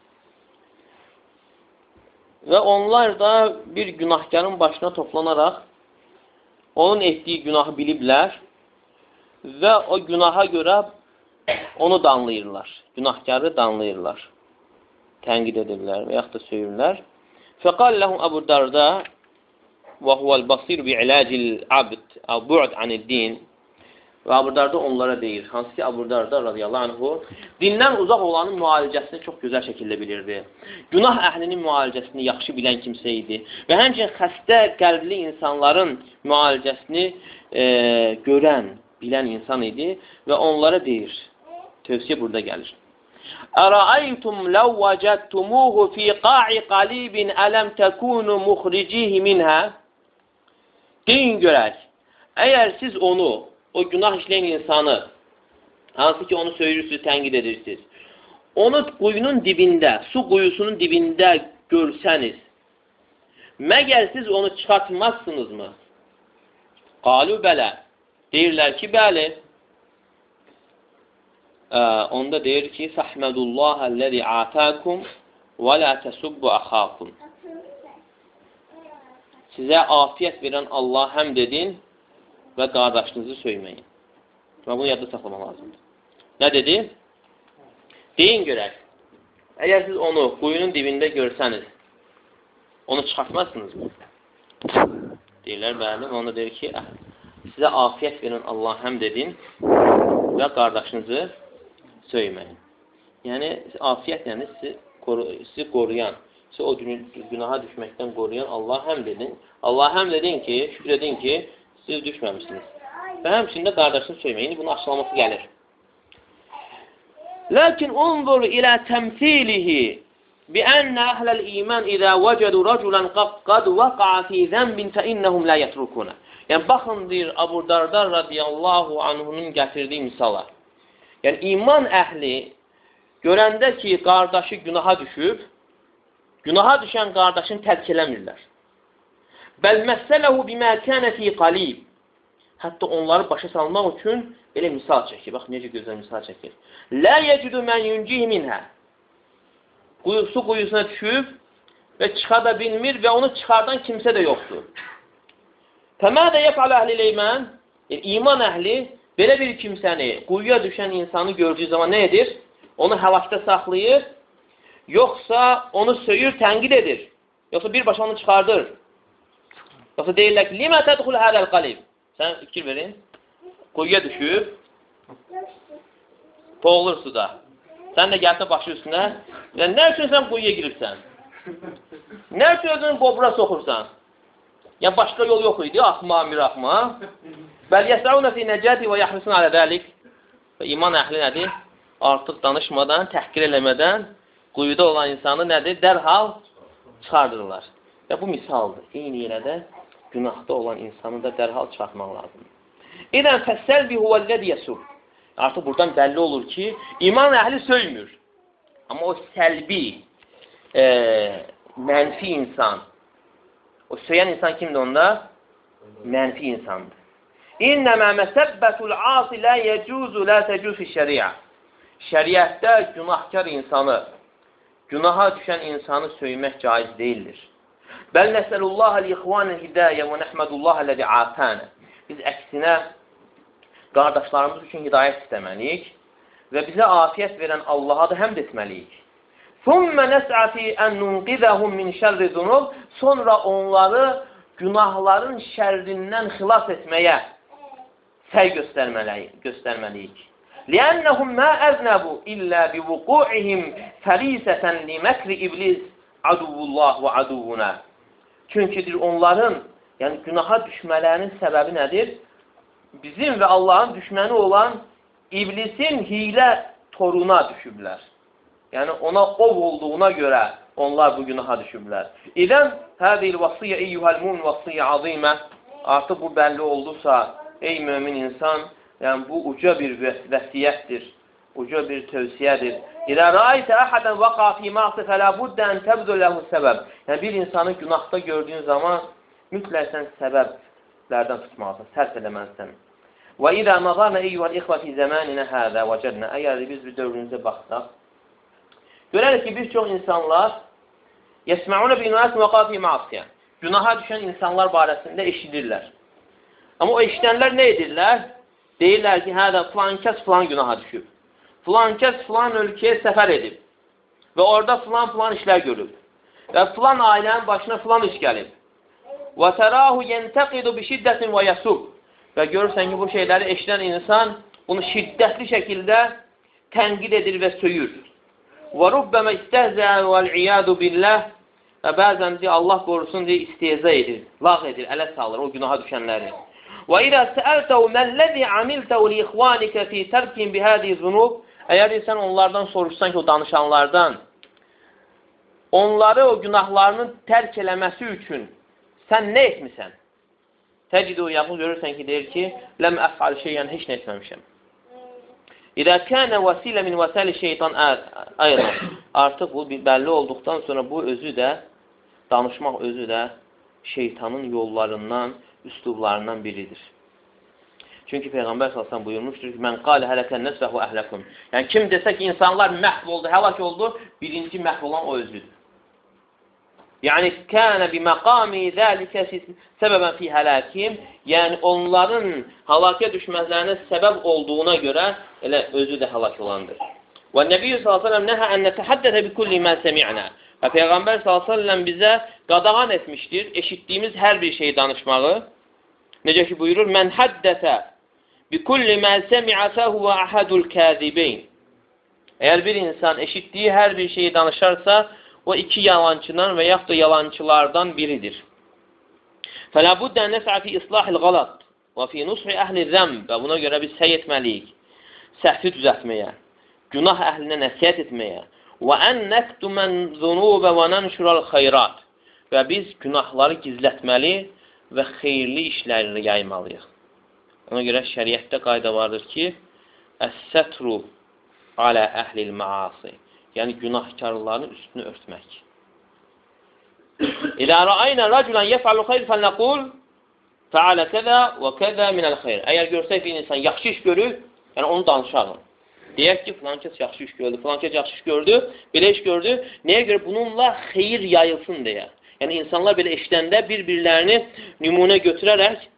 və onlar da bir günahkarın başına toplanaraq onun etdiyi günahı biliblər və o günaha görə onu danlayırlar, günahkarı danlayırlar, tənqid edirlər və yaxud da söyürlər. Fəqal ləhum Əbu Darda və huvəl basir bi iləcil abd əv bu'd anid-din Və Əbu Darda onlara deyir, hansı ki Əbu Darda radiyallahu anhu dindən uzaq olanın müalicəsini çox gözəl şəkildə bilirdi. Günah əhlinin müalicəsini yaxşı bilən kimsə idi. Və həmçinin xəstə qəlbli insanların müalicəsini görən, bilən insan idi və onlara deyir, tövsiyə burada gəlir. Ərəaytum ləv vəcəttumuhu fi qa'i qalibin ələm təkunu muxricihi minhə Deyin görək, əgər siz onu o günah işləyən insanı, hansı ki onu söyürürsünüz, tənqid edirsiniz, onu quyunun dibində, su quyusunun dibində görsəniz, məgər siz onu çıxartmazsınızmı? Qalu bələ. Deyirlər ki, bəli. Onda deyir ki, Fəhmədullahəl-ləzi atəkum və lə təsubbu əxakum. Sizə afiyət verən Allah həmd edin və qardaşınızı söyməyin. Və bunu yadda saxlamaq lazımdır. Nə dedi? Deyin görək. Əgər siz onu quyunun dibində görsəniz, onu çıxartmazsınızmı? Deyirlər, bəli. Onda deyir ki, sizə afiyət verən Allah həmd edin və qardaşınızı söyməyin. Yəni, afiyət yəni sizi qoruyan, sizi o günaha düşməkdən qoruyan Allah həmd edin. Allah həmd edin ki, şükür edin ki, siz düşməmişsiniz. Və həmçində qardaşını söyməyin. Bunun açıqlaması gəlir. Lakin unzur ilə təmsilihi بأن أهل الإيمان إذا وجدوا رجلا قد وقع في ذنب فإنهم لا يتركونه. Yəni, baxın, deyir, Abu Dardar radiyallahu anhunun gətirdiyi misala. Yəni, iman əhli görəndə ki, qardaşı günaha düşüb, günaha düşən qardaşını tərk eləmirlər. Bəl məsələhu bimə kənə fi qalib. Hətta onları başa salmaq üçün belə misal çəkir. Bax, necə gözəl misal çəkir. Lə yecidu mən yuncih minhə. Su quyusuna düşüb və çıxada bilmir və onu çıxardan kimsə də yoxdur. Fəmədə yəfəl əhlil eymən, iman əhli belə bir kimsəni, quyuya düşən insanı gördüyü zaman nə edir? Onu həlakda saxlayır, yoxsa onu söyür, tənqid edir, yoxsa birbaşa onu çıxardır. Yoxsa deyirlər ki, limə tədxul hədəl qalib. Sən fikir verin, quyuya düşüb, boğulur suda. Sən də gəlsə başı üstünə, nə üçün sən quyuya giribsən? Nə üçün özünü qobra soxursan? Yəni, başqa yol yox idi, axma, miraxma. Bəl yəsəunə fi nəcəti və yəhrisun alə dəlik. İman əhli nədir? Artıq danışmadan, təhqir eləmədən quyuda olan insanı nədir? Dərhal çıxardırlar. Və bu misaldır. Eyni yerə də günahda olan insanı da dərhal çıxartmaq lazımdır. İdən fəssəlbi huvəlləd yəsub. Artıq buradan bəlli olur ki, iman əhli söymür. Amma o səlbi, mənfi insan, o söyən insan kimdir onda? Mənfi insandır. İnnəmə məsəbbətul asi lə yəcuzu lə təcufi şəriə. Şəriətdə günahkar insanı, günaha düşən insanı söymək caiz deyildir. Bəl nəsəlullahə l-ixvanə hidayə və nəhmədullahə ləzi afənə. Biz əksinə qardaşlarımız üçün hidayət istəməliyik və bizə afiyyət verən Allaha da həmd etməliyik. Thumma nəs'a fi an nunqidahum min şerri zunub. Sonra onları günahların şərrindən xilas etməyə səy göstərməliyik. Li'annahum ma aznabu illa bi vuqu'ihim farisatan li makri iblis aduvullah və aduvuna. Çünki onların, yəni günaha düşmələrinin səbəbi nədir? Bizim və Allahın düşməni olan iblisin hilə toruna düşüblər. Yəni ona ov olduğuna görə onlar bu günaha düşüblər. İdən hədil vasiyyə eyyuhəl mu'min vasiyyə azimə. Artıq bu bəlli oldusa, ey mömin insan, yəni bu uca bir vəsiyyətdir, uca bir tövsiyədir. İlə rəaytə əhədən vəqa fi ma'si fələ buddə ən təbzü ləhu səbəb. Yəni bir insanı günahda gördüyün zaman mütləq sən səbəblərdən tutmalısan, sərf eləməlisən. Və idə nazarna eyyuhəl ixvə fi zəməninə hədə vəcədnə. Əgər biz bir dövrünüzə baxsaq, görərik ki, bir çox insanlar yəsməunə binəs vəqa fi ma'siyə. Günaha düşən insanlar barəsində eşidirlər. Amma o eşidənlər nə edirlər? Deyirlər ki, hədə filan kəs filan günaha düşüb. Filan kəs filan ölkəyə səfər edib. Və orada filan işlər görüb. Və filan ailənin başına filan iş gəlib. Və tərahu yentəqidu bi şiddətin və yəsub. Və görürsən ki, bu şeyləri eşidən insan bunu şiddətli şəkildə tənqid edir və söyür. Və rubbəmə istəhzə vəl-iyadu billəh. Və bəzən deyir, Allah qorusun deyə istehza edir, lağ edir, ələ salır o günaha düşənləri. Və idə səəltəhu məlləzi amiltəhu li-ixvanikə fi tərkin bihədi zunub. Əgər sən onlardan soruşsan ki, o danışanlardan, onları o günahlarını tərk eləməsi üçün sən nə etmisən? Təcidu yaxın görürsən ki, deyir ki, ləm əfəl şeyən heç nə etməmişəm. İdə kənə vəsilə min vəsilə şeytan ayran. Artıq bu bəlli olduqdan sonra bu özü də, danışmaq özü də şeytanın yollarından, üslublarından biridir. Çünki Peyğəmbər sallallahu buyurmuşdur ki, mən qalə hələkən nəsvəhu əhləkum. Yəni kim desə ki, insanlar məhv oldu, həlak oldu, birinci məhv olan o özüdür. Yəni kənə bi məqami zəlikə səbəbən fi hələkim. Yəni onların həlakə düşməzlərinə səbəb olduğuna görə elə özü də həlak olandır. Və Nəbiyyü sallallahu nəhə ən nətəhəddədə bi kulli mə səmi'nə. Və Peyğəmbər sallallahu bizə qadağan etmişdir eşitdiyimiz hər bir şeyi danışmağı. Necə ki buyurur, mən həddəsə bi kulli mə səmi'ə fəhuvə əhədul kəzibeyn. Əgər bir insan eşitdiyi hər bir şeyi danışarsa, o iki yalancıdan və yaxud da yalancılardan biridir. Fələ buddə nəs'a fi islahil qalat və fi nushi əhli zəmb. Və buna görə biz səy etməliyik. Səhvi düzətməyə, günah əhlinə nəsiyyət etməyə Və ən nəktumən zunubə və nənşural xeyrat. Və biz günahları gizlətməli və xeyirli işləri yaymalıyıq. Ona görə şəriətdə qayda vardır ki, əs-sətru alə əhlil məasi. Yəni, günahkarların üstünü örtmək. İlə rəaynə rəculən yəfəlu xeyr fəlnəqul fəalə kəzə və kəzə minəl xeyr. Əgər görsək bir insan yaxşı iş görür, yəni onu danışalım. Deyək ki, filan kəs yaxşı iş gördü, filan kəs yaxşı iş gördü, belə iş gördü. Nəyə görə? Bununla xeyir yayılsın deyə. Yəni, insanlar belə işləndə bir-birlərini nümunə götürərək